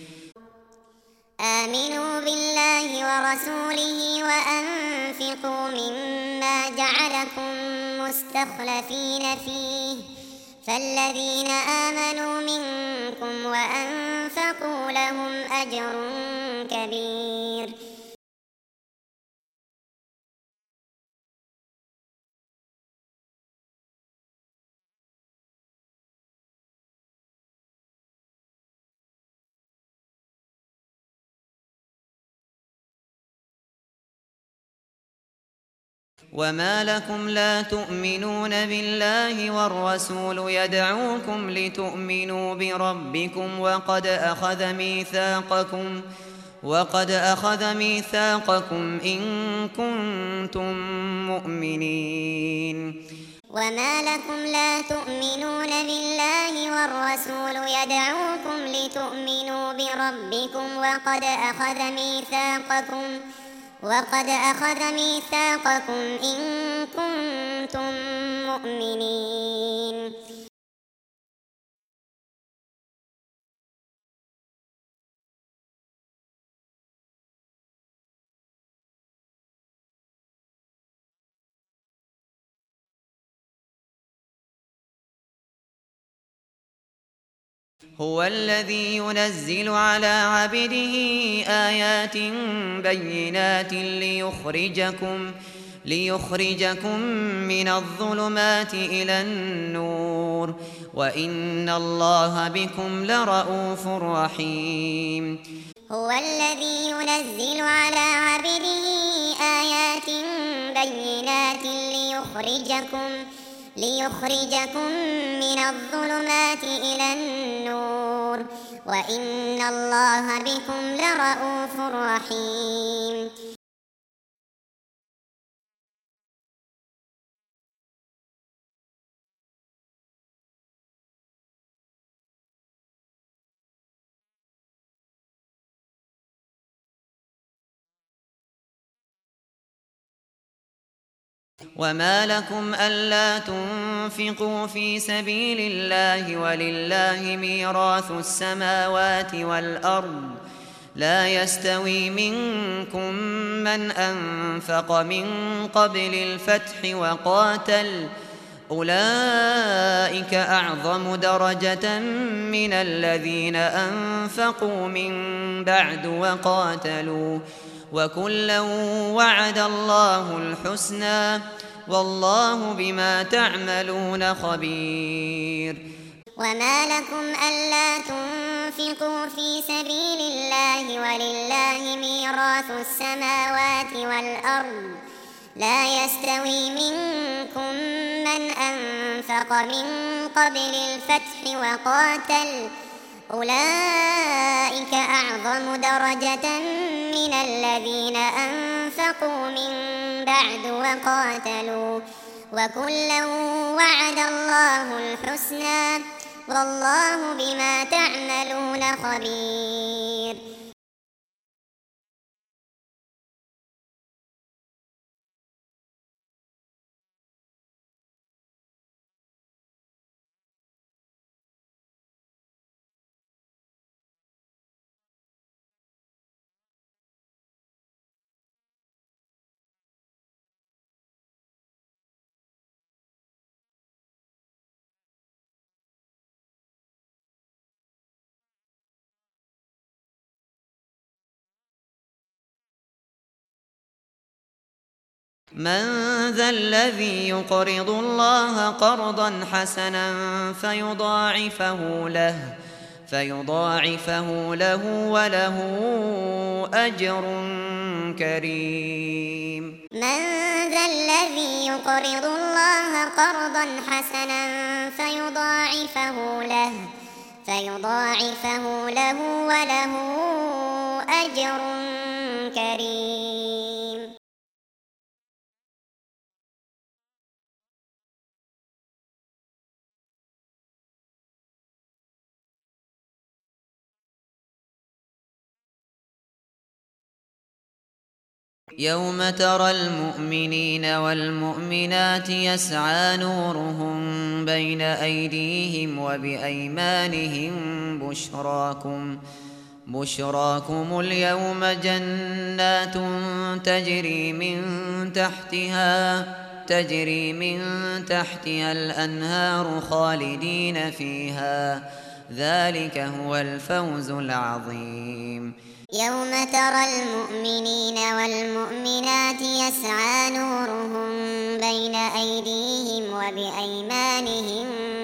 آمنوا بالله ورسوله وأنفقوا مما جعلكم مستخلفين فيه فالذين آمنوا منكم وأنفقوا لهم أجر كبير وما لكم لا تؤمنون بالله والرسول يدعوكم لتؤمنوا بربكم وقد أخذ ميثاقكم إن كنتم مؤمنين. وما لكم لا تؤمنون بالله والرسول يدعوكم لتؤمنوا بربكم وقد أخذ ميثاقكم إن كنتم مؤمنين. هو الذي ينزل على عبده آيات بينات ليخرجكم من الظلمات إلى النور وإن الله بكم لرءوف رحيم. هو الذي ينزل على عبده آيات بينات ليخرجكم من الظلمات إلى النور وإن الله بكم لرءوف رحيم. وما لكم ألا تنفقوا في سبيل الله ولله ميراث السماوات والأرض لا يستوي منكم من أنفق من قبل الفتح وقاتل أولئك أعظم درجة من الذين أنفقوا من بعد وقاتلوا وكلا وعد الله الحسنى والله بما تعملون خبير. وما لكم ألا تنفقوا في سبيل الله ولله ميراث السماوات والأرض لا يستوي منكم من أنفق من قبل الفتح وقاتل أولئك أعظم درجة من الذين أنفقوا من بعد وقاتلوا وكلا وعد الله الحسنى والله بما تعملون خبير. من ذا الذي يقرض الله قرضا حسنا فيضاعفه له وله أجر كريم. من ذا الذي يقرض الله قرضا حسنا فيضاعفه له وله أجر كريم. يوم ترى المؤمنين والمؤمنات يسعى نورهم بين أيديهم وبأيمانهم بشراكم اليوم جنات تجري من تحتها الأنهار خالدين فيها ذلك هو الفوز العظيم. يوم ترى المؤمنين والمؤمنات يسعى نورهم بين أيديهم وبأيمانهم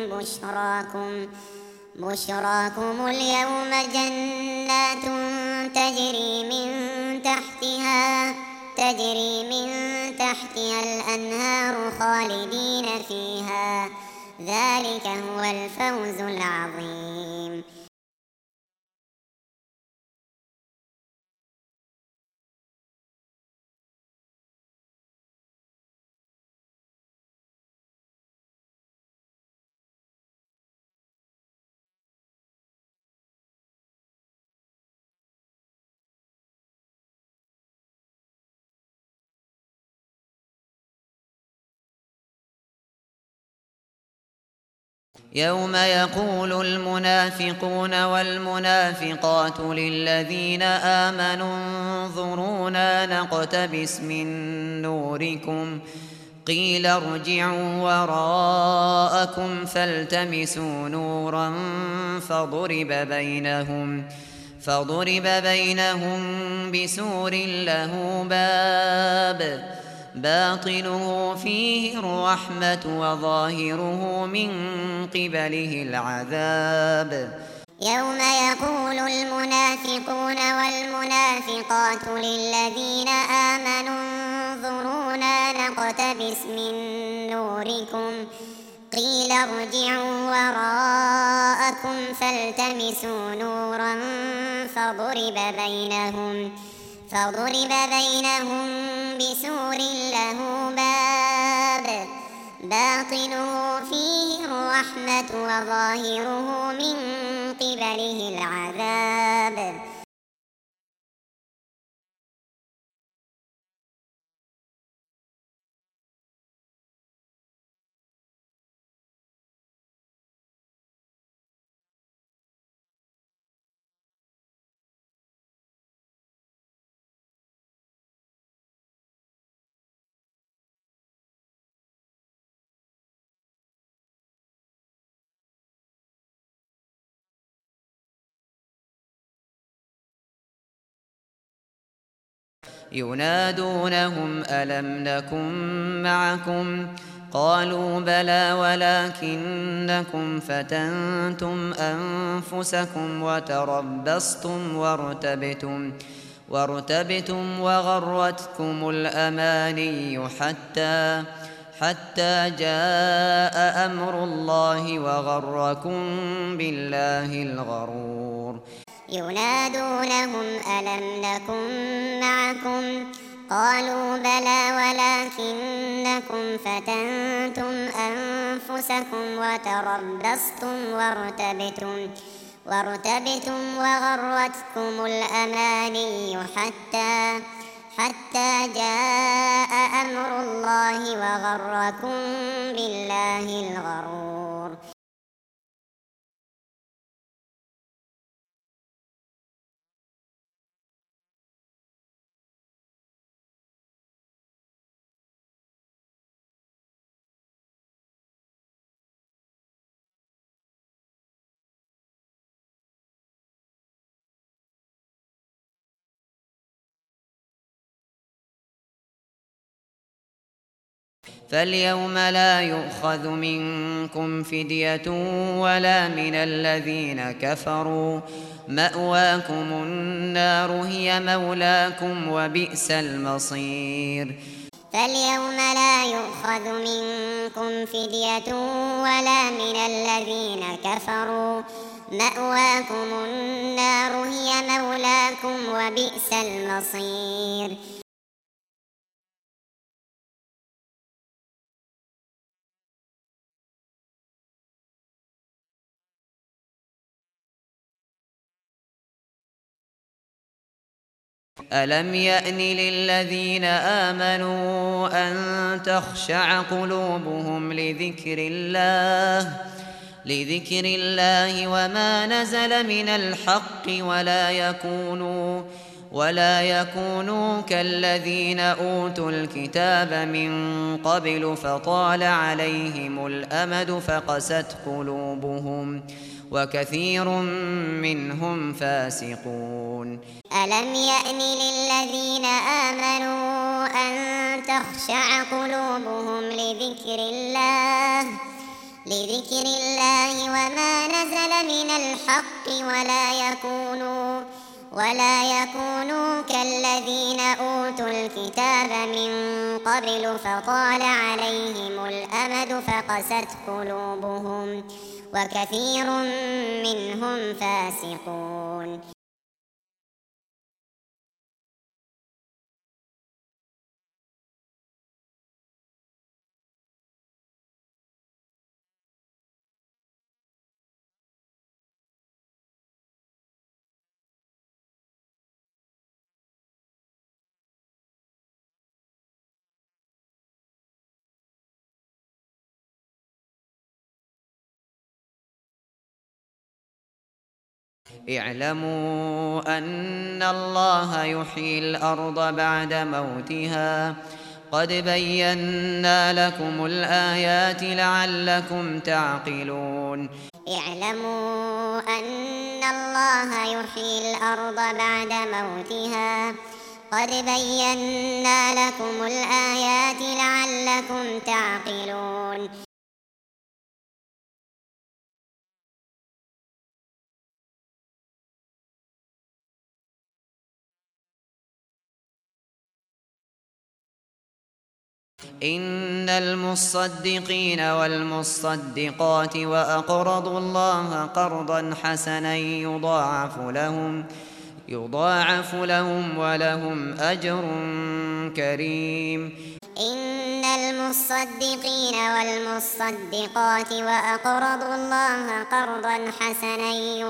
بشراكم اليوم جنات تجري من تحتها الأنهار خالدين فيها ذلك هو الفوز العظيم. يوم يقول المنافقون والمنافقات للذين آمنوا انظرونا نقتبس من نوركم قيل ارجعوا وراءكم فالتمسوا نورا فضرب بينهم بسور له باب باطنه فيه الرحمة وظاهره من قبله العذاب. يوم يقول المنافقون والمنافقات للذين آمنوا انظرونا نقتبس من نوركم قيل ارجعوا وراءكم فالتمسوا نورا فضرب بينهم بسور له باب باطنه فيه الرحمة وظاهره من قبله العذاب. ينادونهم ألم نكن معكم قالوا بلى ولكنكم فتنتم أنفسكم وارتبتم وغرتكم الأماني حتى جاء أمر الله وغركم بالله الغرور. ينادونهم ألم نكن معكم قالوا بلى ولكنكم فتنتم أنفسكم وارتبتم وغرتكم الأماني حتى جاء أمر الله وغركم بالله الغرور. فاليوم لا يؤخذ منكم فدية ولا من الذين كفروا مأواكم النار هي مولاكم وبئس المصير. فاليوم لا يؤخذ منكم فدية ولا من الذين كفروا مأواكم النار هي مولاكم وبئس المصير. ألم يأن للذين آمنوا أن تخشع قلوبهم لذكر الله وما نزل من الحق ولا يكونوا كالذين أوتوا الكتاب من قبل فطال عليهم الأمد فقست قلوبهم وكثير منهم فاسقون. ألم يأن للذين آمنوا أن تخشع قلوبهم لذكر الله وما نزل من الحق ولا يكونوا كالذين أوتوا الكتاب من قبل فطال عليهم الأمد فقست قلوبهم وكثير منهم فاسقون. اعلموا أن الله يحيي الأرض بعد موتها قد بينا لكم الآيات لعلكم تعقلون. اعلموا أن الله يحيي الأرض بعد موتها قد بينا لكم الآيات لعلكم تعقلون. إن المصدقين والمصدقات وأقرضوا الله قرضا حسنا يضاعف لهم ولهم أجر كريم. إن المصدقين والمصدقات وأقرضوا الله قرضا حسنا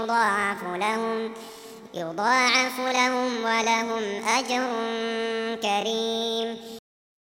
يضاعف لهم ولهم أجر كريم.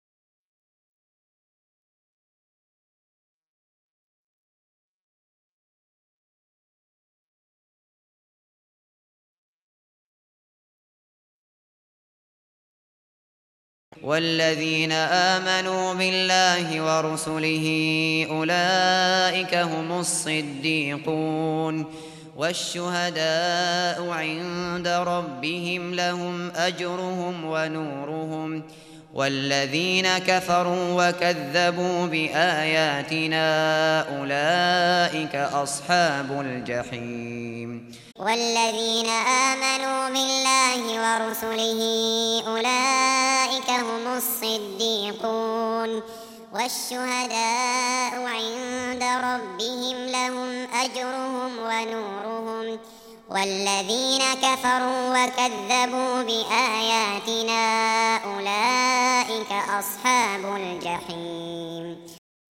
والذين آمنوا بالله ورسله أولئك هم الصديقون والشهداء عند ربهم لهم أجرهم ونورهم. والذين كفروا وكذبوا بآياتنا أولئك أصحاب الجحيم. والذين آمنوا بالله ورسله أولئك هم الصديقون والشهداء عند ربهم لهم أجرهم ونورهم. والذين كفروا وكذبوا بآياتنا أولئك أصحاب الجحيم.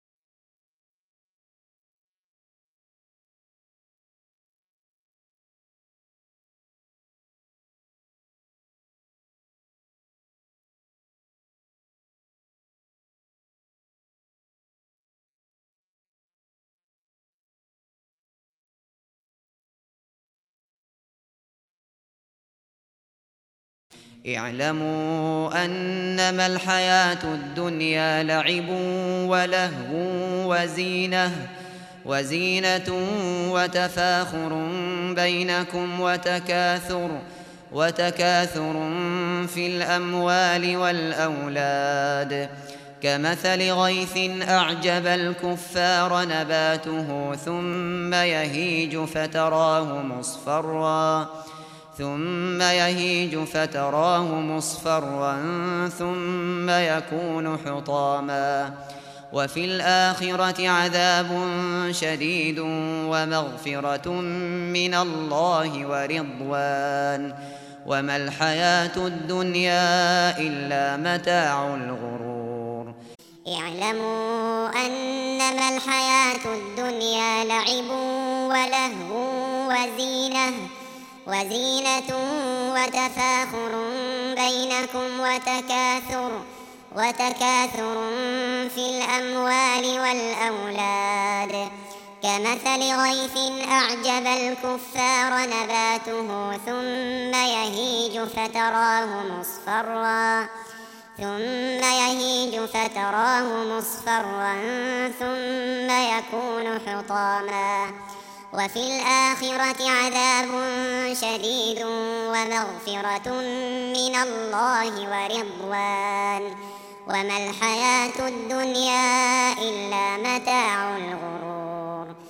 اعلموا أنما الحياة الدنيا لعب ولهو وزينة وتفاخر بينكم وتكاثر في الأموال والأولاد كمثل غيث أعجب الكفار نباته ثم يهيج فتراه مصفرا ثم يكون حطاما. وفي الآخرة عذاب شديد ومغفرة من الله ورضوان وما الحياة الدنيا إلا متاع الغرور. اعلموا أنما الحياة الدنيا لعب ولهو وزينة وتفاخر بينكم وتكاثر في الأموال والأولاد كمثل غيث أعجب الكفار نباته ثم يهيج فتراه مصفرا ثم يكون حطاما. وفي الآخرة عذاب شديد ومغفرة من الله ورضوان وما الحياة الدنيا إلا متاع الغرور.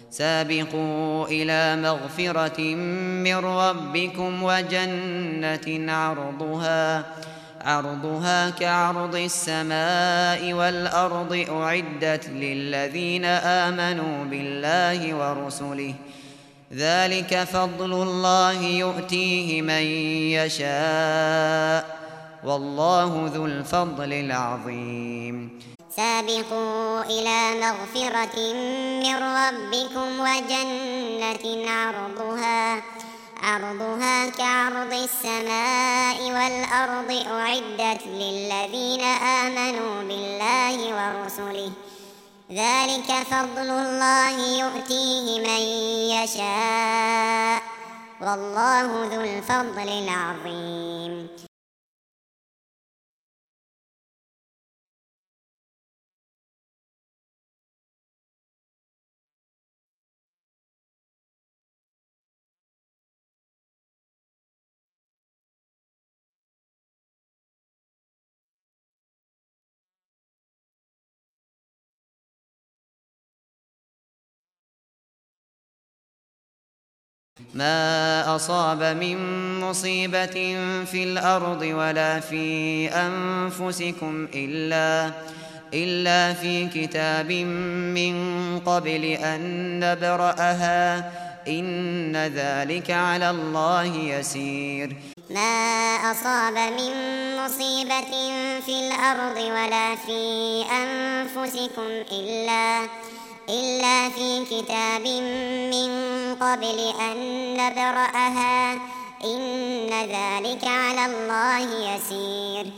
سابقوا إلى مغفرة من ربكم وجنة عرضها كعرض السماء والأرض أعدت للذين آمنوا بالله ورسله ذلك فضل الله يؤتيه من يشاء والله ذو الفضل العظيم سابقوا إلى مغفرة من ربكم وجنة عرضها كعرض السماء والأرض أعدت للذين آمنوا بالله ورسله ذلك فضل الله يؤتيه من يشاء والله ذو الفضل العظيم ما أصاب من مصيبة في الأرض ولا في أنفسكم إلا في كتاب من قبل أن نبرأها إن ذلك على الله يسير ما أصاب من مصيبة في الأرض ولا في أنفسكم إلا في كتاب من قبل أن نبرأها إن ذلك على الله يسير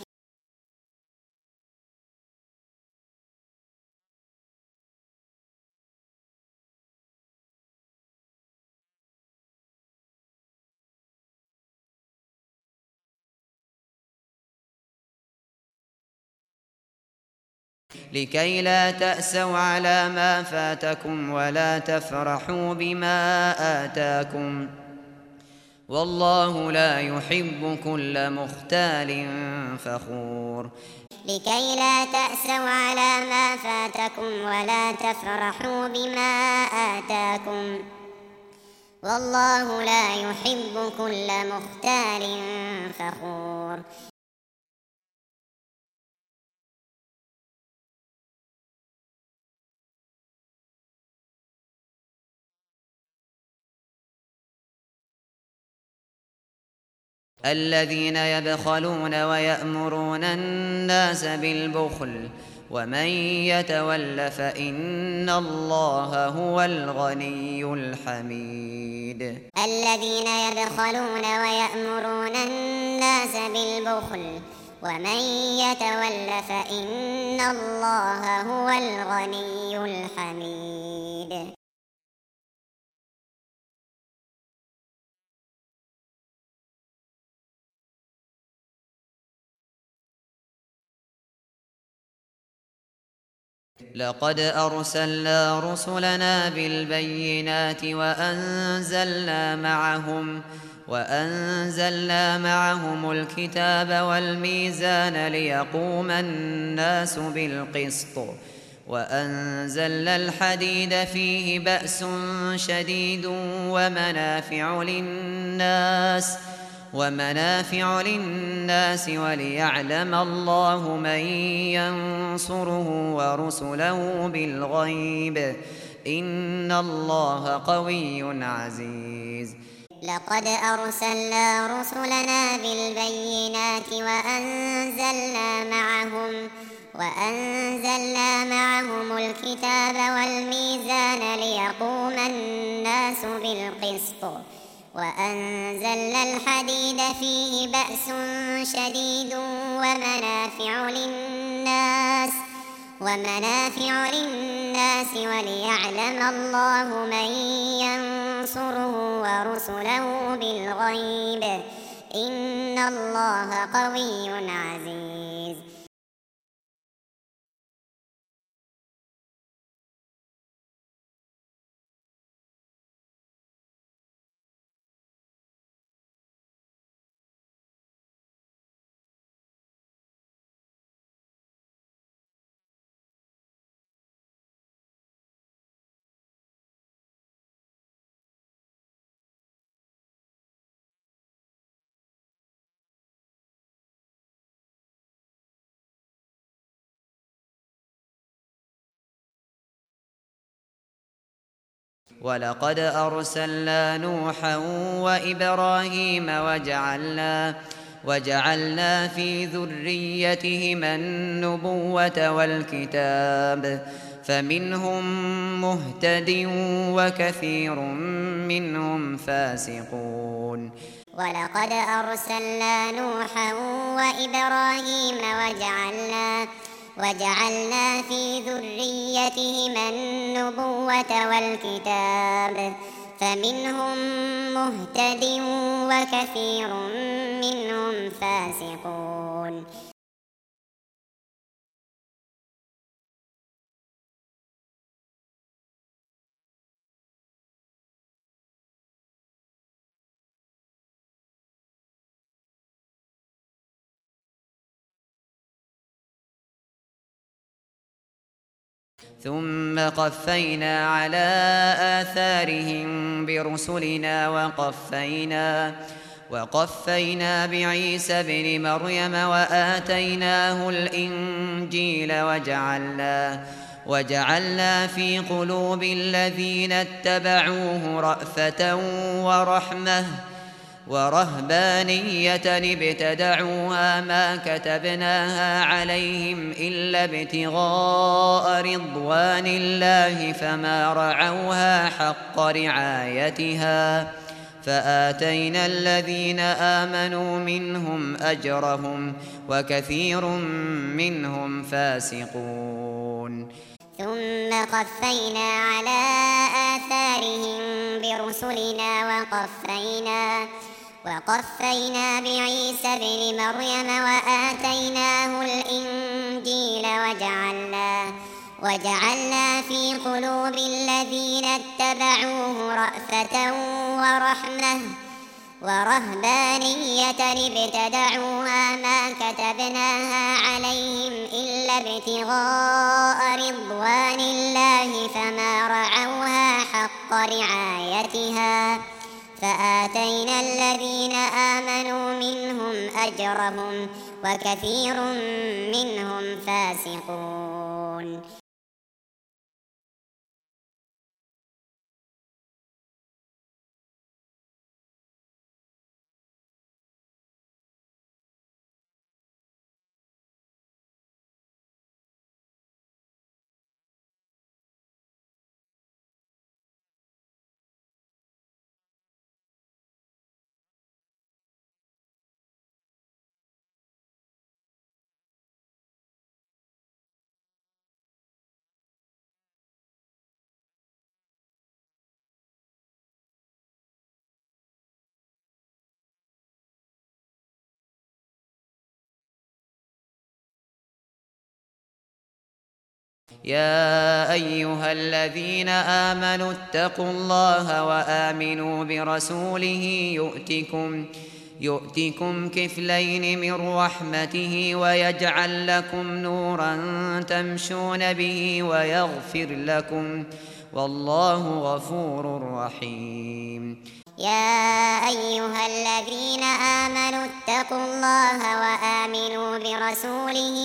لكي لا تأسوا على ما فاتكم ولا تفرحوا بما آتاكم والله لا يحب كل مختال فخور لكي لا تأسوا على ما فاتكم ولا تفرحوا بما آتاكم والله لا يحب كل مختال فخور الذين يبخلون ويأمرون الناس بالبخل ومن يتول فإن الله هو الغني الحميد الذين يبخلون ويأمرون الناس بالبخل ومن يتول فإن الله هو الغني الحميد لقد أرسلنا رسلنا بالبينات وأنزلنا معهم الكتاب والميزان ليقوم الناس بالقسط وأنزلنا الحديد فيه بأس شديد ومنافع للناس وليعلم الله من ينصره ورسله بالغيب إن الله قوي عزيز لقد أرسلنا رسلنا بالبينات وأنزلنا معهم الكتاب والميزان ليقوم الناس بالقسط وأنزلنا الحديد فيه بأس شديد ومنافع للناس وليعلم الله من ينصره ورسله بالغيب إن الله قوي عزيز ولقد أرسلنا نوحا وإبراهيم وجعلنا في ذريتهما النبوة والكتاب فمنهم مهتد وكثير منهم فاسقون. ولقد أرسلنا نوحا وإبراهيم وجعلنا في ذريتهما النبوة والكتاب فمنهم مهتد وكثير منهم فاسقون. ثم قفينا على آثارهم برسلنا وقفينا بعيسى ابن مريم وآتيناه الإنجيل وجعلنا في قلوب الذين اتبعوه رأفة ورحمة ورهبانية ابتدعوها ما كتبناها عليهم إلا ابتغاء رضوان الله فما رعوها حق رعايتها فآتينا الذين آمنوا منهم أجرهم وكثير منهم فاسقون. ثم قفينا على آثارهم برسلنا وقفينا بعيسى ابن مريم وآتيناه الإنجيل وجعلنا في قلوب الذين اتبعوه رأفة ورحمة ورهبانية ابتدعوها ما كتبناها عليهم إلا ابتغاء رضوان الله فما رعوها حق رعايتها فآتينا الذين آمنوا منهم أجرهم وكثير منهم فاسقون. يا أيها الذين آمنوا اتقوا الله وآمنوا برسوله يؤتكم كفلين من رحمته ويجعل لكم نورا تمشون به ويغفر لكم والله غفور رحيم. يا أيها الذين آمنوا اتقوا الله وآمنوا برسوله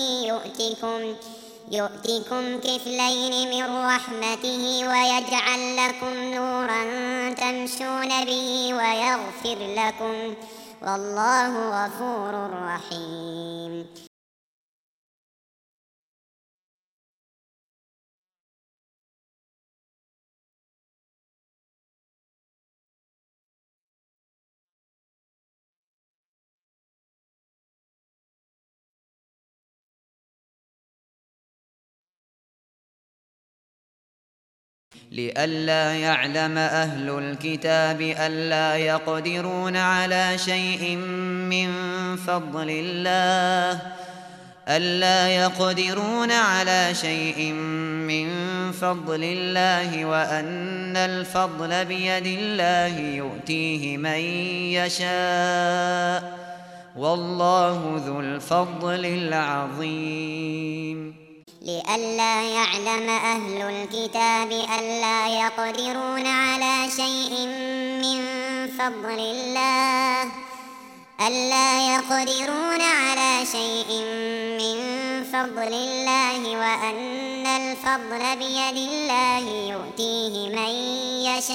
يؤتكم كفلين من رحمته ويجعل لكم نورا تمشون به ويغفر لكم والله غفور رحيم. لئلا يعلم أهل الكتاب ألا يقدرون على شيء من فضل الله وأن الفضل بيد الله يؤتيه من يشاء والله ذو الفضل العظيم. لئلا يعلم أهل الكتاب ألا يقدرون على شيء من فضل الله وأن الفضل بيد الله يؤتيه من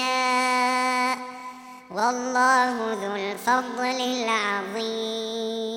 يشاء والله ذو الفضل العظيم